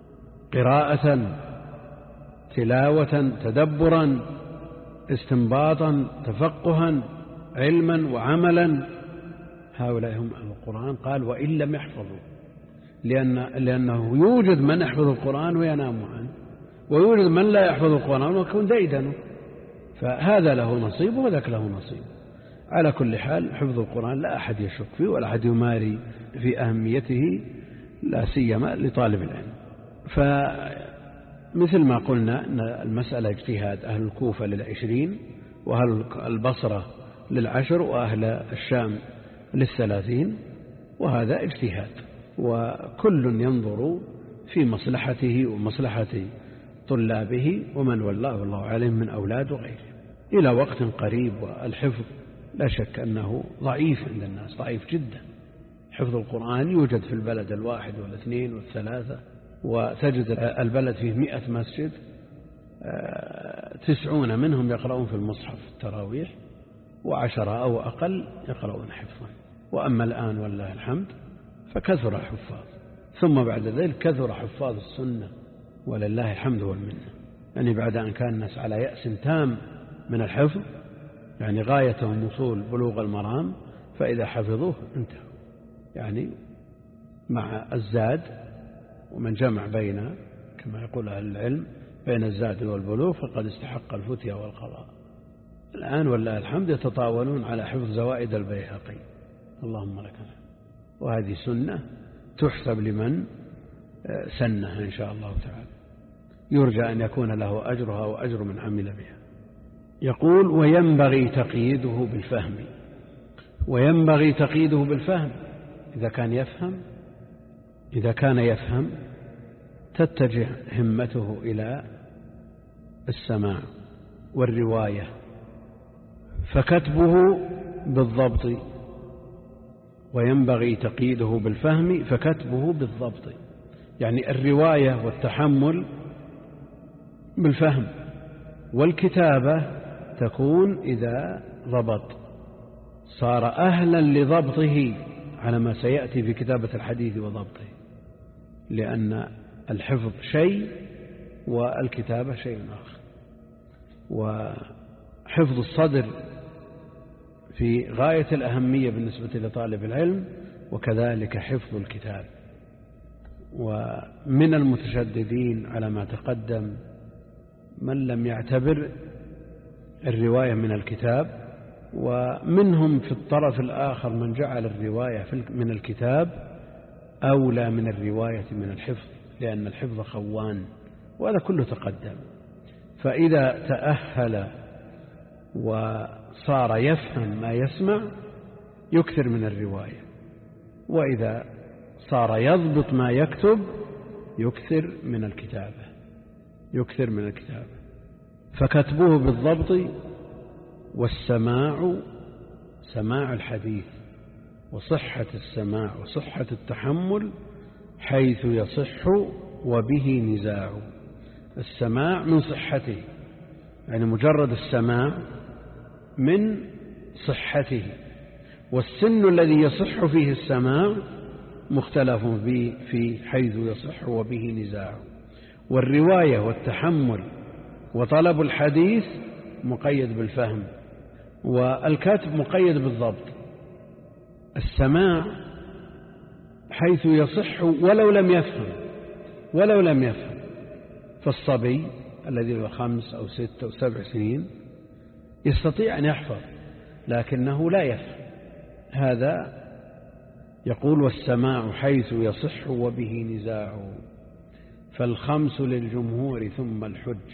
قراءة، تلاوة، تدبرا، استنباطا، تفقها، علما وعملا، هؤلاء هم أهل القرآن. قال: وإن لم يحفظوا، لأنه يوجد من يحفظ القرآن وينام عنه، ويوجد من لا يحفظ القرآن ويكون ديدنه، فهذا له نصيب وذاك له نصيب. على كل حال حفظ القرآن لا أحد يشك فيه ولا أحد يماري في أهميته، لا سيما لطالب العلم. فمثل ما قلنا أن المسألة اجتهاد، أهل الكوفة لل20 وأهل البصرة لل10 وأهل الشام لل30، وهذا اجتهاد، وكل ينظر في مصلحته ومصلحة طلابه ومن والله الله عليهم من أولاد وغيره إلى وقت قريب. والحفظ لا شك أنه ضعيف عند الناس، ضعيف جدا. حفظ القرآن يوجد في البلد 1 و2 و3، وتجد البلد فيه 100 مسجد، 90 منهم يقرؤون في المصحف التراويح، و10 أو أقل يقرؤون حفظا. وأما الآن والله الحمد فكثر الحفاظ، ثم بعد ذلك كثر حفاظ السنة ولله الحمد والمنة. يعني بعد أن كان الناس على يأس تام من الحفظ، يعني غايتهم وصول بلوغ المرام، فإذا حفظوه انتهوا. يعني مع الزاد، ومن جمع بين كما يقول أهل العلم بين الزاد والبلوغ فقد استحق الفتية والقضاء. الآن والله الحمد يتطاولون على حفظ زوائد البيهقي، اللهم لك الحمد، وهذه سنة تحسب لمن سنها إن شاء الله تعالى، يرجى أن يكون له أجرها وأجر من عمل بها. يقول وينبغي تقييده بالفهم، وينبغي تقييده بالفهم إذا كان يفهم تتجه همته إلى السماع والرواية، فكتبه بالضبط. وينبغي تقييده بالفهم فكتبه بالضبط، يعني الرواية والتحمل بالفهم، والكتابة تكون إذا ضبط صار أهلا لضبطه على ما سيأتي في كتابة الحديث وضبطه، لأن الحفظ شيء والكتابة شيء آخر. وحفظ الصدر في غاية الأهمية بالنسبة لطالب العلم، وكذلك حفظ الكتاب. ومن المتشددين على ما تقدم من لم يعتبر الرواية من الكتاب، ومنهم في الطرف الآخر من جعل الرواية من الكتاب أولى من الرواية من الحفظ، لأن الحفظ خوان، وهذا كله تقدم. فإذا تأهل وصار يفهم ما يسمع يكثر من الرواية، وإذا صار يضبط ما يكتب يكثر من الكتابة. فكتبه بالضبط، والسماع سماع الحديث، وصحة السماع وصحة التحمل حيث يصح وبه نزاع. السماع من صحته، يعني مجرد السماع من صحته، والسن الذي يصح فيه السماع مختلف في حيث يصح وبه نزاع. والرواية والتحمل وطلب الحديث مقيد بالفهم، والكتب مقيد بالضبط. السماع حيث يصح ولو لم يفهم، فالصبي الذي له 5 أو 6 أو 7 سنين يستطيع أن يحفظ لكنه لا يفهم. هذا يقول والسماع حيث يصح وبه نزاع. فالخمس للجمهور ثم الحجة،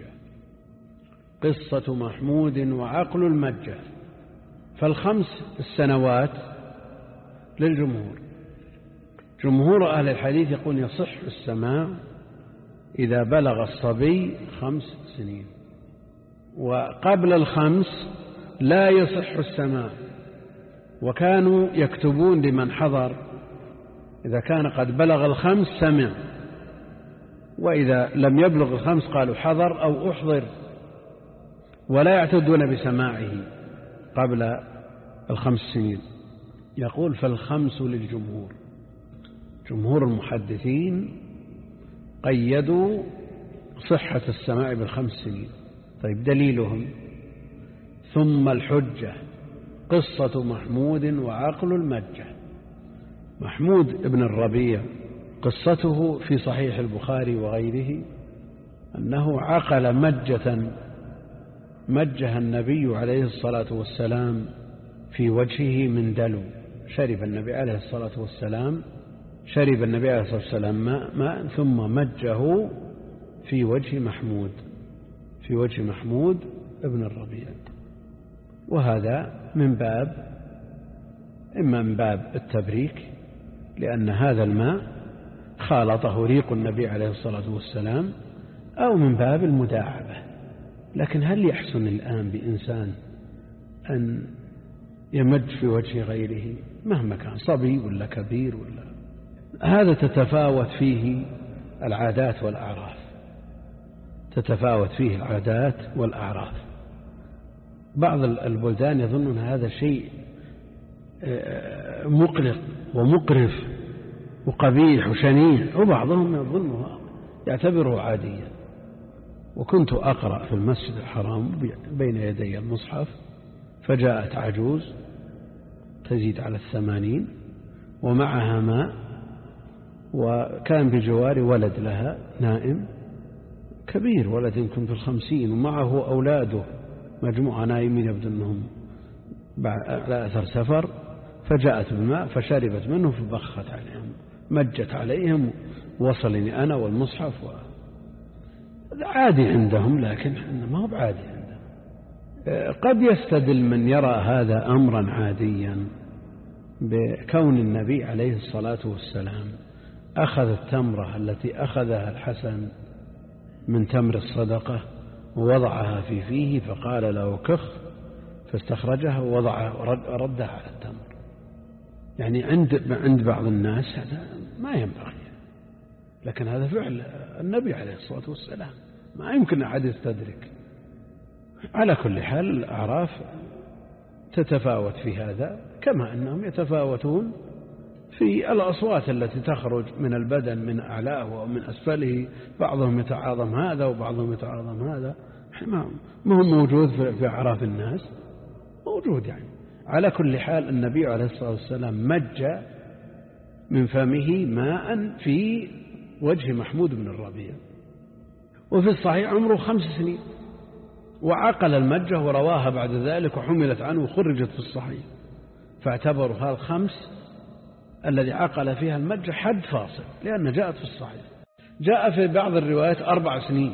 قصة محمود وعقل المجة. فالخمس السنوات للجمهور. جمهور أهل الحديث يقول يصح السماع إذا بلغ الصبي 5 سنين، وقبل 5 لا يصح السماع. وكانوا يكتبون لمن حضر إذا كان قد بلغ 5 سمع، وإذا لم يبلغ 5 قالوا حضر أو أحضر، ولا يعتدون بسماعه قبل 5 سنين. يقول فالخمس للجمهور. جمهور المحدثين قيدوا صحة السماع ب5 سنين. طيب دليلهم ثم الحجة قصة محمود وعقل المجة. محمود ابن الربيع قصته في صحيح البخاري وغيره أنه عقل مجها النبي عليه الصلاة والسلام في وجهه من دلو. شرب النبي عليه الصلاة والسلام ماء ثم مجه في وجه محمود ابن الربيع. وهذا إما من باب التبريك، لأن هذا الماء خالطه ريق النبي عليه الصلاة والسلام، أو من باب المداعبة. لكن هل يحسن الآن بإنسان أن يمج في وجه غيره مهما كان صبي ولا كبير ولا؟ هذا تتفاوت فيه العادات والأعراف. بعض البلدان يظنون هذا شيء مقلق ومقرف وقبيح وشنيع، وبعضهم يعتبره عاديا. وكنت أقرأ في المسجد الحرام بين يدي المصحف، فجاءت عجوز تزيد على 80 ومعها ماء وكان بجواري ولد لها نائم كبير، ولد يمكن في 50، ومعه أولاده مجموعة نائمين يبدو أنهم على أثر سفر، فجاءت بالماء فشربت منه فبخت عليهم، مجت عليهم، وصلني أنا والمصحف عادي عندهم، لكن ما هو بعادي عندهم. قد يستدل من يرى هذا أمرا عاديا بكون النبي عليه الصلاة والسلام أخذ التمرة التي أخذها الحسن من تمر الصدقة ووضعها في فيه فقال له كخ، فاستخرجها وردها على التمر. يعني عند بعض الناس هذا ما ينبغي، لكن هذا فعل النبي عليه الصلاة والسلام، ما يمكن أحد يستدرك. على كل حال الأعراف تتفاوت في هذا، كما أنهم يتفاوتون في الأصوات التي تخرج من البدن من أعلاه ومن أسفله، بعضهم يتعاظم هذا وبعضهم يتعاظم هذا، ما هو موجود في أعراف الناس، موجود يعني. على كل حال النبي عليه الصلاة والسلام مج من فمه ماء في وجه محمود بن الربيع، وفي الصحيح عمره 5 سنين، وعقل المجة ورواها بعد ذلك وحملت عنه وخرجت في الصحيح، فاعتبروا هذا 5 الذي عقل فيها المجة حد فاصل، لأن جاءت في الصحيح. جاء في بعض الروايات 4 سنين،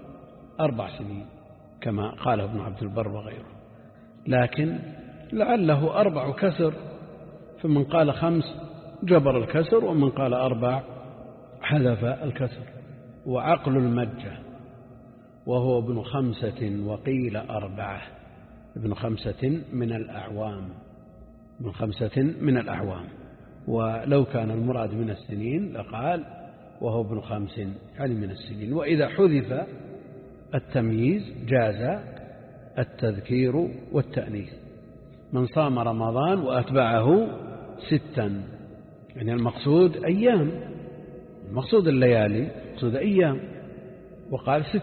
4 سنين كما قال ابن عبد البر وغيره، لكن لعله 4 كسر، فمن قال 5 جبر الكسر، ومن قال 4 حذف الكسر. وعقل المجة وهو ابن 5 وقيل 4، ابن 5 من الأعوام، ابن 5 من الأعوام. ولو كان المراد من السنين لقال وهو ابن 5 يعني من السنين. وإذا حذف التمييز جاز التذكير والتأنيث. من صام رمضان وأتبعه 6، يعني المقصود أيام، المقصود الليالي، المقصود أيام، وقال 6،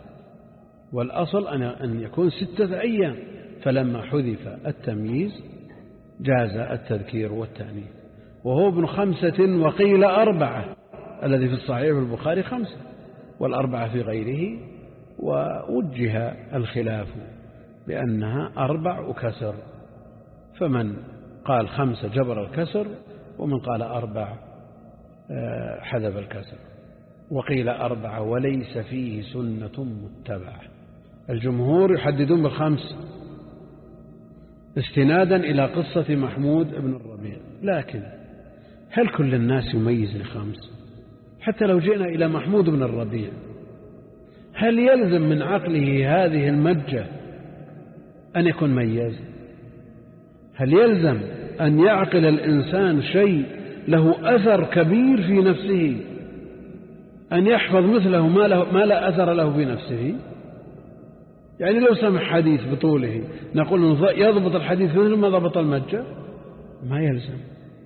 والأصل أن يكون 6 أيام، فلما حذف التمييز جاز التذكير والتأنيث. وهو ابن 5 وقيل 4، الذي في الصحيح في البخاري 5 والأربعة في غيره، ووجه الخلاف بأنها 4 وكسر، فمن قال 5 جبر الكسر، ومن قال 4 حذف الكسر. وقيل 4 وليس فيه سنة متبعة. الجمهور يحددون ب5 استنادا إلى قصة محمود بن الربيع، لكن هل كل الناس يميز ل5؟ حتى لو جئنا إلى محمود بن الربيع، هل يلزم من عقله هذه المجة أن يكون ميز؟ هل يلزم أن يعقل الإنسان شيء له أثر كبير في نفسه أن يحفظ مثله ما لا أثر له في نفسه؟ يعني لو سمع حديث بطوله نقول يضبط الحديث مثل ما ضبط المجة؟ ما يلزم،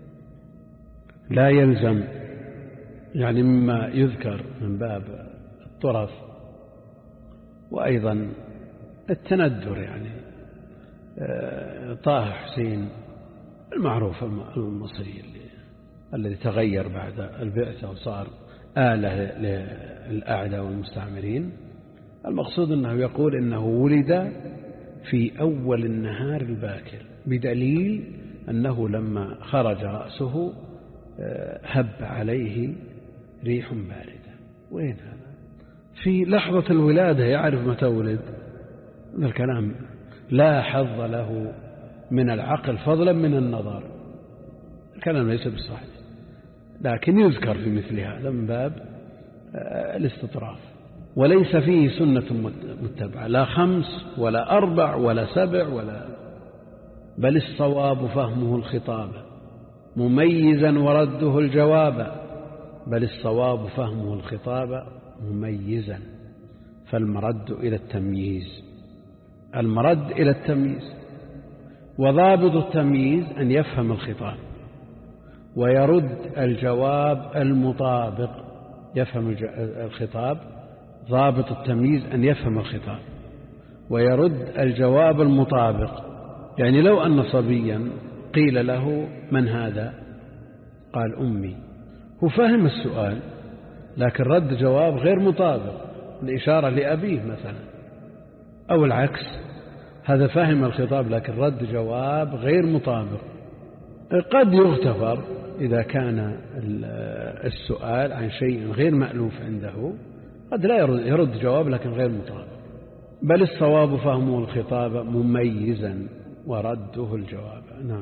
لا يلزم. يعني مما يذكر من باب الطرف وأيضا التندر، يعني طه حسين المعروف المصري الذي تغير بعد البعثة وصار آلة للأعداء والمستعمرين، المقصود أنه يقول إنه ولد في أول النهار الباكر، بدليل أنه لما خرج رأسه هب عليه ريح باردة. وين هذا؟ في لحظة الولادة يعرف متى ولد؟ هذا الكلام لا حظ له من العقل فضلا من النظر، الكلام ليس بالصحيح، لكن يذكر في مثل هذا من باب الاستطراف. وليس فيه سنة متبعة، لا 5 ولا 4 ولا 7 بل الصواب فهمه الخطاب مميزا ورده الجواب، بل الصواب فهمه الخطاب مميزا، فالمرد إلى التمييز، المرد إلى التمييز. وضابط التمييز أن يفهم الخطاب ويرد الجواب المطابق. يفهم الخطاب، ضابط التمييز أن يفهم الخطاب ويرد الجواب المطابق. يعني لو أن صبيا قيل له من هذا؟ قال أمي، هو فهم السؤال لكن رد جواب غير مطابق، الإشارة لأبيه مثلا، أو العكس، هذا فهم الخطاب لكن رد جواب غير مطابق. قد يغتفر إذا كان السؤال عن شيء غير مألوف عنده، قد لا يرد جواب لكن غير مطابق. بل الصواب فهمه الخطاب مميزا ورده الجواب. نعم.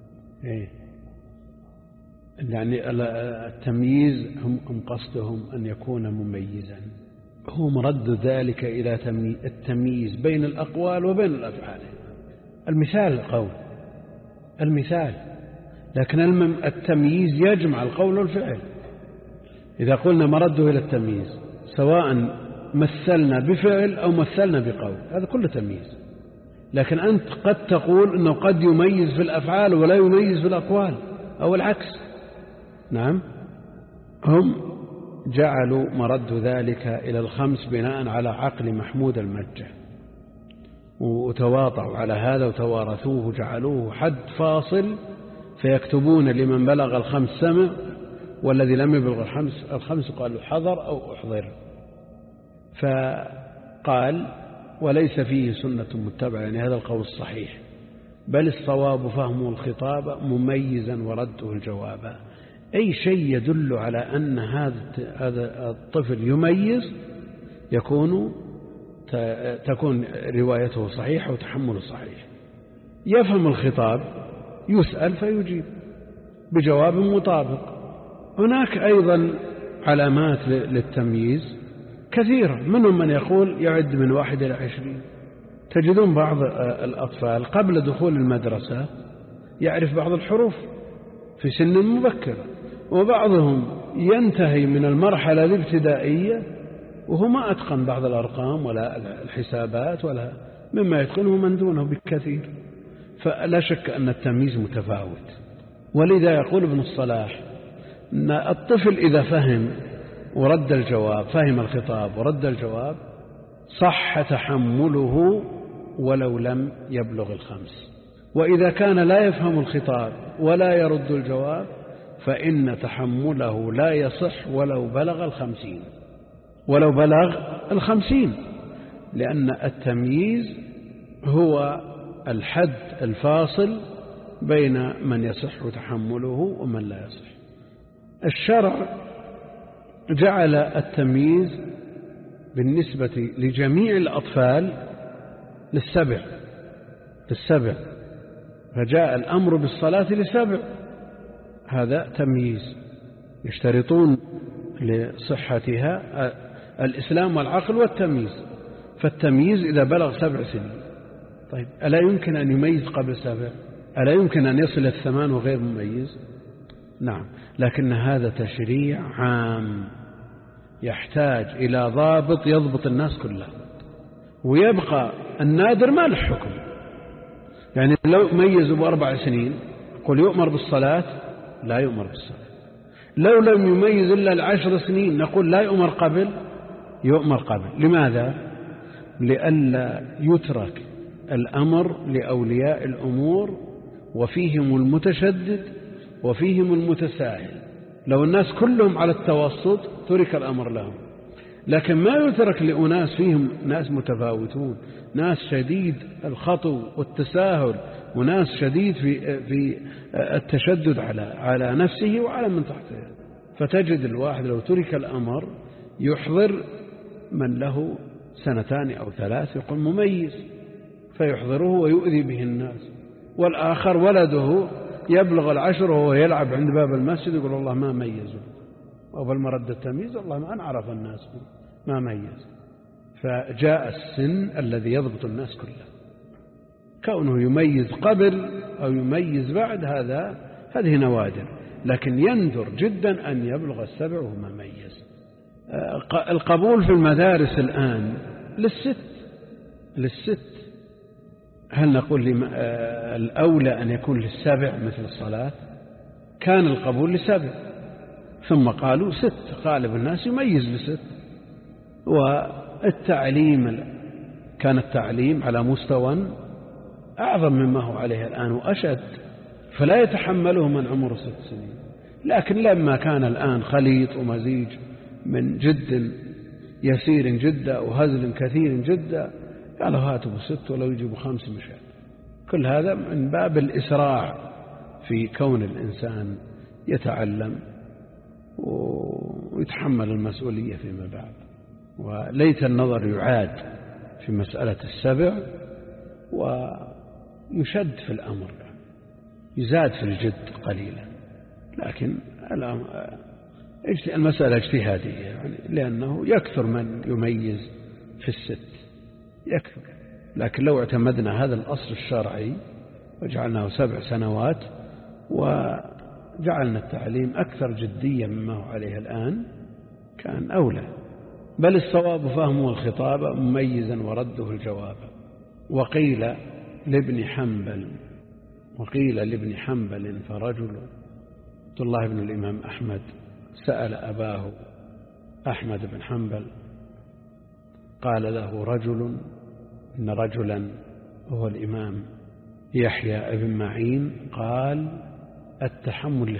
يعني التمييز هم قصدهم أن يكون مميزا، هو مرد ذلك إلى التمييز بين الأقوال وبين الأفعال. المثال القول، المثال، لكن التمييز يجمع القول والفعل. إذا قلنا مرده إلى التمييز سواء مثلنا بفعل أو مثلنا بقول، هذا كله تمييز. لكن أنت قد تقول أنه قد يميز في الأفعال ولا يميز في الأقوال أو العكس. نعم. هم جعلوا مرد ذلك إلى الخمس بناء على عقل محمود المجة، وتواطعوا على هذا وتوارثوه، جعلوه حد فاصل، فيكتبون لمن بلغ الخمس سمع والذي لم يبلغ الخمس قالوا حضر أو أحضر. فقال وليس فيه سنة متبعة، يعني هذا القول الصحيح، بل الصواب فهم الخطاب مميزا ورده الجواب. أي شيء يدل على أن هذا الطفل يميز تكون روايته صحيحة وتحمله صحيح. يفهم الخطاب يسأل فيجيب بجواب مطابق. هناك أيضا علامات للتمييز كثيرة، منهم من يقول يعد من 1 إلى 20. تجدون بعض الأطفال قبل دخول المدرسة يعرف بعض الحروف في سن مبكرة، وبعضهم ينتهي من المرحلة الابتدائية وهو ما أتقن بعض الأرقام ولا الحسابات ولا مما يتقنه من دونه بكثير. فلا شك أن التمييز متفاوت. ولذا يقول ابن الصلاح أن الطفل إذا فهم ورد الجواب، فهم الخطاب ورد الجواب، صح تحمله ولو لم يبلغ الخمس. وإذا كان لا يفهم الخطاب ولا يرد الجواب فإن تحمله لا يصح ولو بلغ 50، ولو بلغ 50، لأن التمييز هو الحد الفاصل بين من يصح تحمله ومن لا يصح. الشرع جعل التمييز بالنسبة لجميع الأطفال للسبع، فجاء الأمر بالصلاة ل7، هذا تمييز. يشترطون لصحتها الإسلام والعقل والتمييز، فالتمييز إذا بلغ 7 سنين. طيب ألا يمكن أن يميز قبل 7؟ ألا يمكن أن يصل 8 وغير مميز؟ نعم، لكن هذا تشريع عام يحتاج إلى ضابط يضبط الناس كلها، ويبقى النادر ما له حكم. يعني لو ميزوا ب4 سنين قل يؤمر بالصلاة، لا يؤمر بالصلاة. لو لم يميز إلا 10 سنين نقول لا يؤمر قبل، يؤمر قبل. لماذا؟ لئلا يترك الأمر لأولياء الأمور وفيهم المتشدد وفيهم المتساهل. لو الناس كلهم على التوسط ترك الأمر لهم، لكن ما يترك لأناس فيهم ناس متفاوتون، ناس شديد الخطو والتساهل، وناس شديد في التشدد على نفسه وعلى من تحته. فتجد الواحد لو ترك الأمر يحضر من له 2 أو 3 يقول مميز فيحضره ويؤذي به الناس، والآخر ولده يبلغ 10 وهو يلعب عند باب المسجد يقول والله ما ميزوا، أول ما رد التمييز والله ما أنعرف الناس ما ميز. فجاء السن الذي يضبط الناس كلها. كونه يميز قبل أو يميز بعد هذه نوادر، لكن يندر جدا أن يبلغ 7 وهو ما ميز. القبول في المدارس الآن للست. هل نقول الأولى أن يكون ل7 مثل الصلاة؟ كان القبول ل7 ثم قالوا 6، غالب الناس يميز ل6. والتعليم كان التعليم على مستوى أعظم مما هو عليه الآن وأشد، فلا يتحمله من عمره 6 سنين. لكن لما كان الآن خليط ومزيج من جد يسير جدا وهزل كثير جدا قالوا هاتوا ب6 ولو يجيبوا 5 مشان. كل هذا من باب الإسراع في كون الإنسان يتعلم ويتحمل المسؤولية فيما بعد. وليت النظر يعاد في مسألة السبع ويشد في الأمر، يزاد في الجد قليلا، لكن المسألة اجتهادية يعني، لأنه يكثر من يميز في 6 يكثر. لكن لو اعتمدنا هذا الأصل الشرعي وجعلناه 7 سنوات وجعلنا التعليم أكثر جدية مما هو عليه الآن كان أولى. بل الصواب فهمه الخطاب مميزا ورده الجواب. وقيل لابن حنبل فرجل عبد الله بن الإمام أحمد سأل أباه أحمد بن حنبل قال له رجل إن رجلا وهو الإمام يحيى بن معين قال التحمل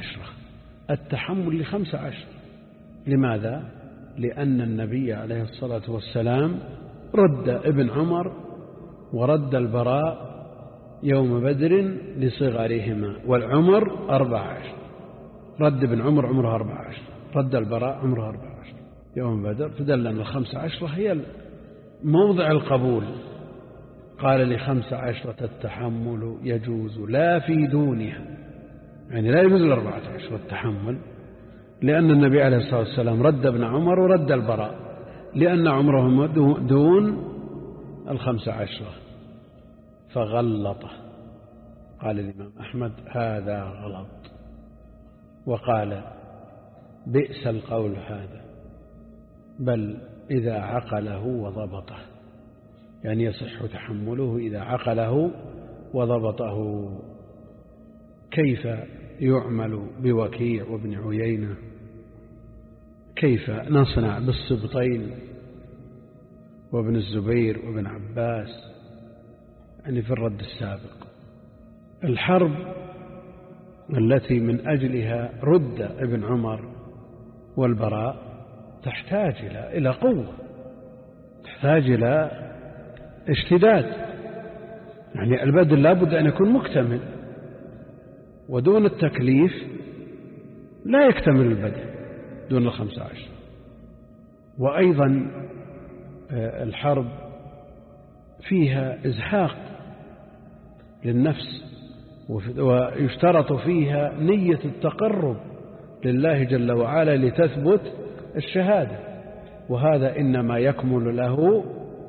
ل15. لماذا؟ لأن النبي عليه الصلاة والسلام رد ابن عمر ورد البراء يوم بدر لصغرهما، والعمر 14. رد ابن عمر عمره 14، رد البراء عمره 14 يوم بدر، فدل أن 15 هي موضع القبول. قال ل15 التحمل يجوز لا في دونها، يعني لا يجوز 14 التحمل، لأن النبي عليه الصلاة والسلام رد ابن عمر ورد البراء لأن عمرهم دون 15 فغلطه. قال الإمام أحمد هذا غلط، وقال بئس القول هذا، بل إذا عقله وضبطه، يعني يصح تحمله إذا عقله وضبطه. كيف يعمل بوكيع وابن عيينة؟ كيف نصنع بالسبطين وابن الزبير وابن عباس؟ يعني في الرد السابق الحرب التي من أجلها رد ابن عمر والبراء تحتاج إلى قوة، تحتاج إلى اشتداد، يعني البدن لابد أن يكون مكتمل، ودون التكليف لا يكتمل البدن دون 15. وأيضا الحرب فيها إزهاق للنفس، ويشترط فيها نية التقرب لله جل وعلا لتثبت الشهادة، وهذا إنما يكمل له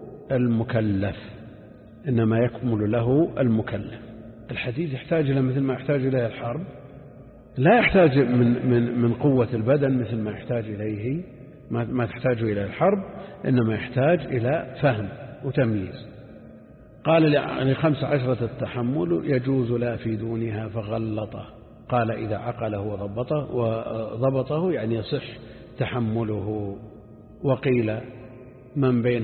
المكلف. الحديث يحتاج إلى مثل ما يحتاج إليه الحرب، لا يحتاج من قوة البدن مثل ما يحتاج إليه ما تحتاج إلى الحرب، إنما يحتاج إلى فهم وتمييز. قال ل15 التحمل يجوز لا في دونها فغلطه. قال إذا عقله وضبطه يعني يصح تحمله. وقيل من بين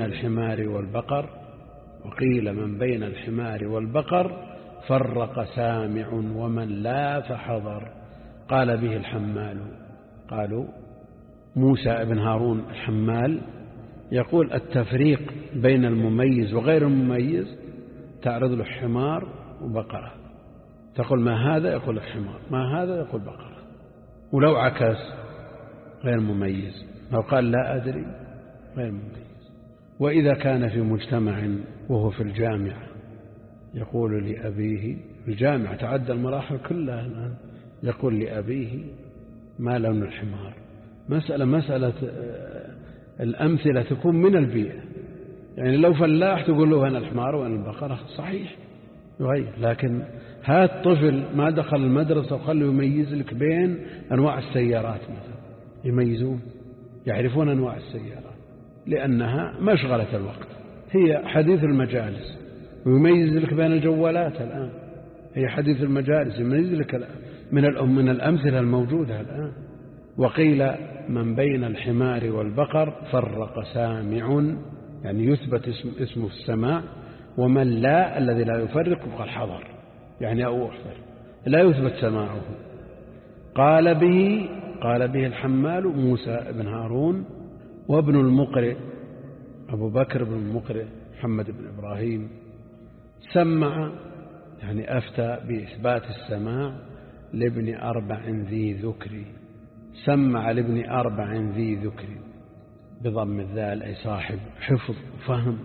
الحمار والبقر فرق سامع ومن لا فحضر. قال به الحمال، قالوا موسى بن هارون الحمال يقول التفريق بين المميز وغير المميز، تعرض له حمار وبقرة، تقول ما هذا يقول لك حمار، ما هذا يقول بقرة. ولو عكس غير مميز، لو قال لا أدري غير مميز. وإذا كان في مجتمع وهو في الجامعة يقول لأبيه، الجامعة تعدى المراحل كلها الآن، يقول لأبيه ما لون الحمار. مسألة الأمثلة تكون من البيئة، يعني لو فلاح تقول له أنا الحمار وأنا البقرة صحيح يغير، لكن هات طفل ما دخل المدرسة وخلوا يميز لك بين أنواع السيارات مثلا، يميزون يعرفون أنواع السيارات لأنها مشغلة الوقت، هي حديث المجالس، ويميز لك بين الجوالات الآن، هي حديث المجالس، يميز لك من الأمثلة الموجودة الآن. وقيل من بين الحمار والبقر فرق سامع، يعني يثبت اسمه السماع، ومن لا الذي لا يفرق قال حضر، يعني أو أحضر لا يثبت سماعه. قال به الحمال موسى بن هارون وابن المقرئ أبو بكر بن المقرئ محمد بن إبراهيم سمع يعني أفتى بإثبات السماع لابن 4 ذي ذكر، سمع لابن 4 ذي ذكر بضم الذال أي صاحب حفظ وفهم.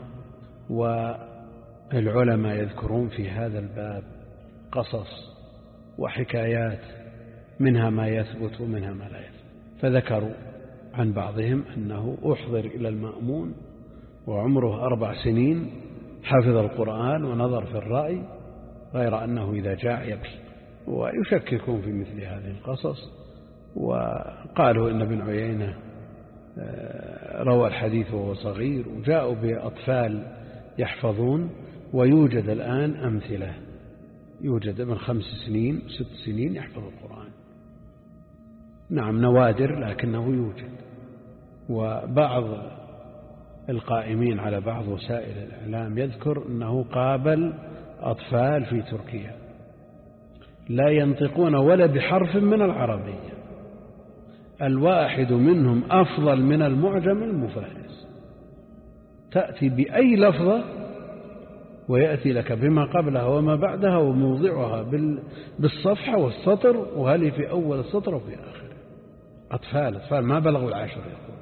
والعلماء يذكرون في هذا الباب قصص وحكايات منها ما يثبت ومنها ما لا يثبت، فذكروا عن بعضهم أنه أحضر إلى المأمون وعمره 4 سنين حفظ القرآن ونظر في الرأي، غير أنه إذا جاع يبكي، ويشككون في مثل هذه القصص. وقالوا إن ابن عيينة روى الحديث وهو صغير، وجاءوا بأطفال يحفظون، ويوجد الآن أمثلة، يوجد من 5 سنين 6 سنين يحفظ القرآن. نعم نوادر لكنه يوجد. وبعض القائمين على بعض وسائل الإعلام يذكر أنه قابل أطفال في تركيا لا ينطقون ولا بحرف من العربية، الواحد منهم أفضل من المعجم المفهرس، تأتي بأي لفظة ويأتي لك بما قبلها وما بعدها وموضعها بالصفحة والسطر، وهل في أول السطر وفي آخره. أطفال ما بلغوا 10 يقول.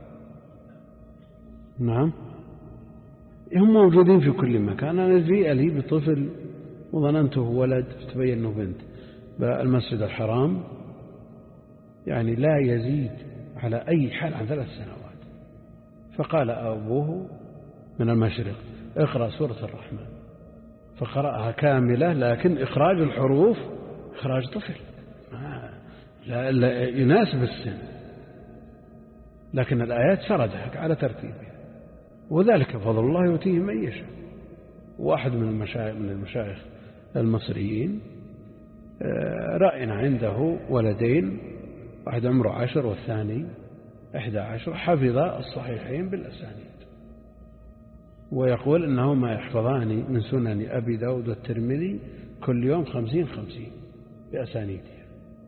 نعم هم موجودين في كل مكان. أنا جيء لي بطفل وظننته ولد تبين أنه بنت بالمسجد الحرام، يعني لا يزيد على أي حال عن 3 سنوات، فقال أبوه من المشرق اقرأ سورة الرحمن، فقرأها كاملة، لكن إخراج الحروف إخراج طفل لا يناسب السن، لكن الآيات سردها على ترتيبها، وذلك فضل الله يؤتيه من يشاء. واحد من المشايخ المصريين رأينا عنده ولدين، واحد عمره 10 والثاني 11، حفظ الصحيحين بالأسانيد، ويقول إنهما يحفظان من سنن أبي داود والترمذي كل يوم 50 بأسانيدها.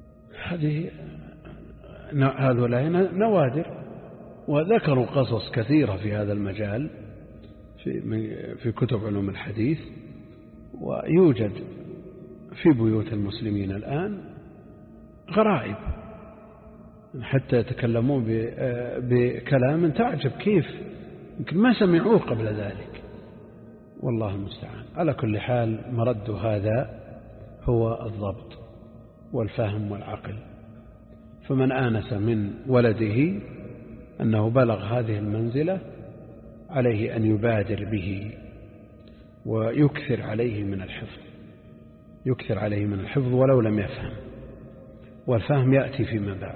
هذولا نوادر. وذكروا قصص كثيرة في هذا المجال في كتب علوم الحديث، ويوجد في بيوت المسلمين الآن غرائب، حتى يتكلمون بكلام تعجب كيف يمكن ما سمعوه قبل ذلك، والله المستعان. على كل حال مرد هذا هو الضبط والفهم والعقل، فمن آنس من ولده أنه بلغ هذه المنزلة عليه أن يبادر به ويكثر عليه من الحفظ ولو لم يفهم، والفهم يأتي فيما بعد.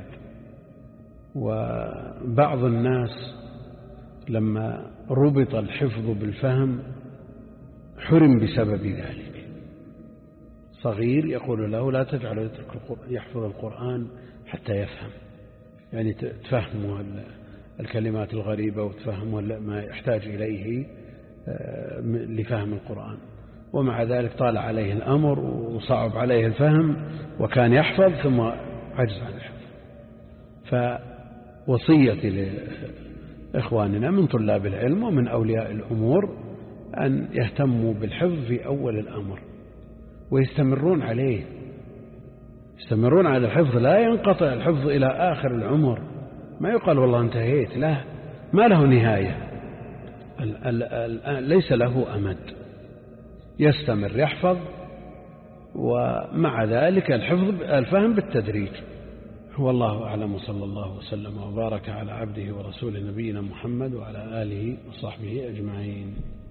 وبعض الناس لما ربط الحفظ بالفهم حرم بسبب ذلك. صغير يقول له لا تجعله يحفظ القرآن حتى يفهم، يعني تفهمه الكلمات الغريبة وتفهمه ما يحتاج إليه لفهم القرآن، ومع ذلك طال عليه الأمر وصعب عليه الفهم وكان يحفظ ثم عجز عن الحفظ. فوصيتي لإخواننا من طلاب العلم ومن أولياء الأمور أن يهتموا بالحفظ في أول الأمر ويستمرون عليه، يستمرون على الحفظ، لا ينقطع الحفظ إلى آخر العمر، ما يقال والله انتهيت، لا، ما له نهاية، ليس له أمد، يستمر يحفظ، ومع ذلك الفهم بالتدريج. والله أعلم، وصلى الله وسلم وبارك على عبده ورسوله نبينا محمد وعلى آله وصحبه أجمعين.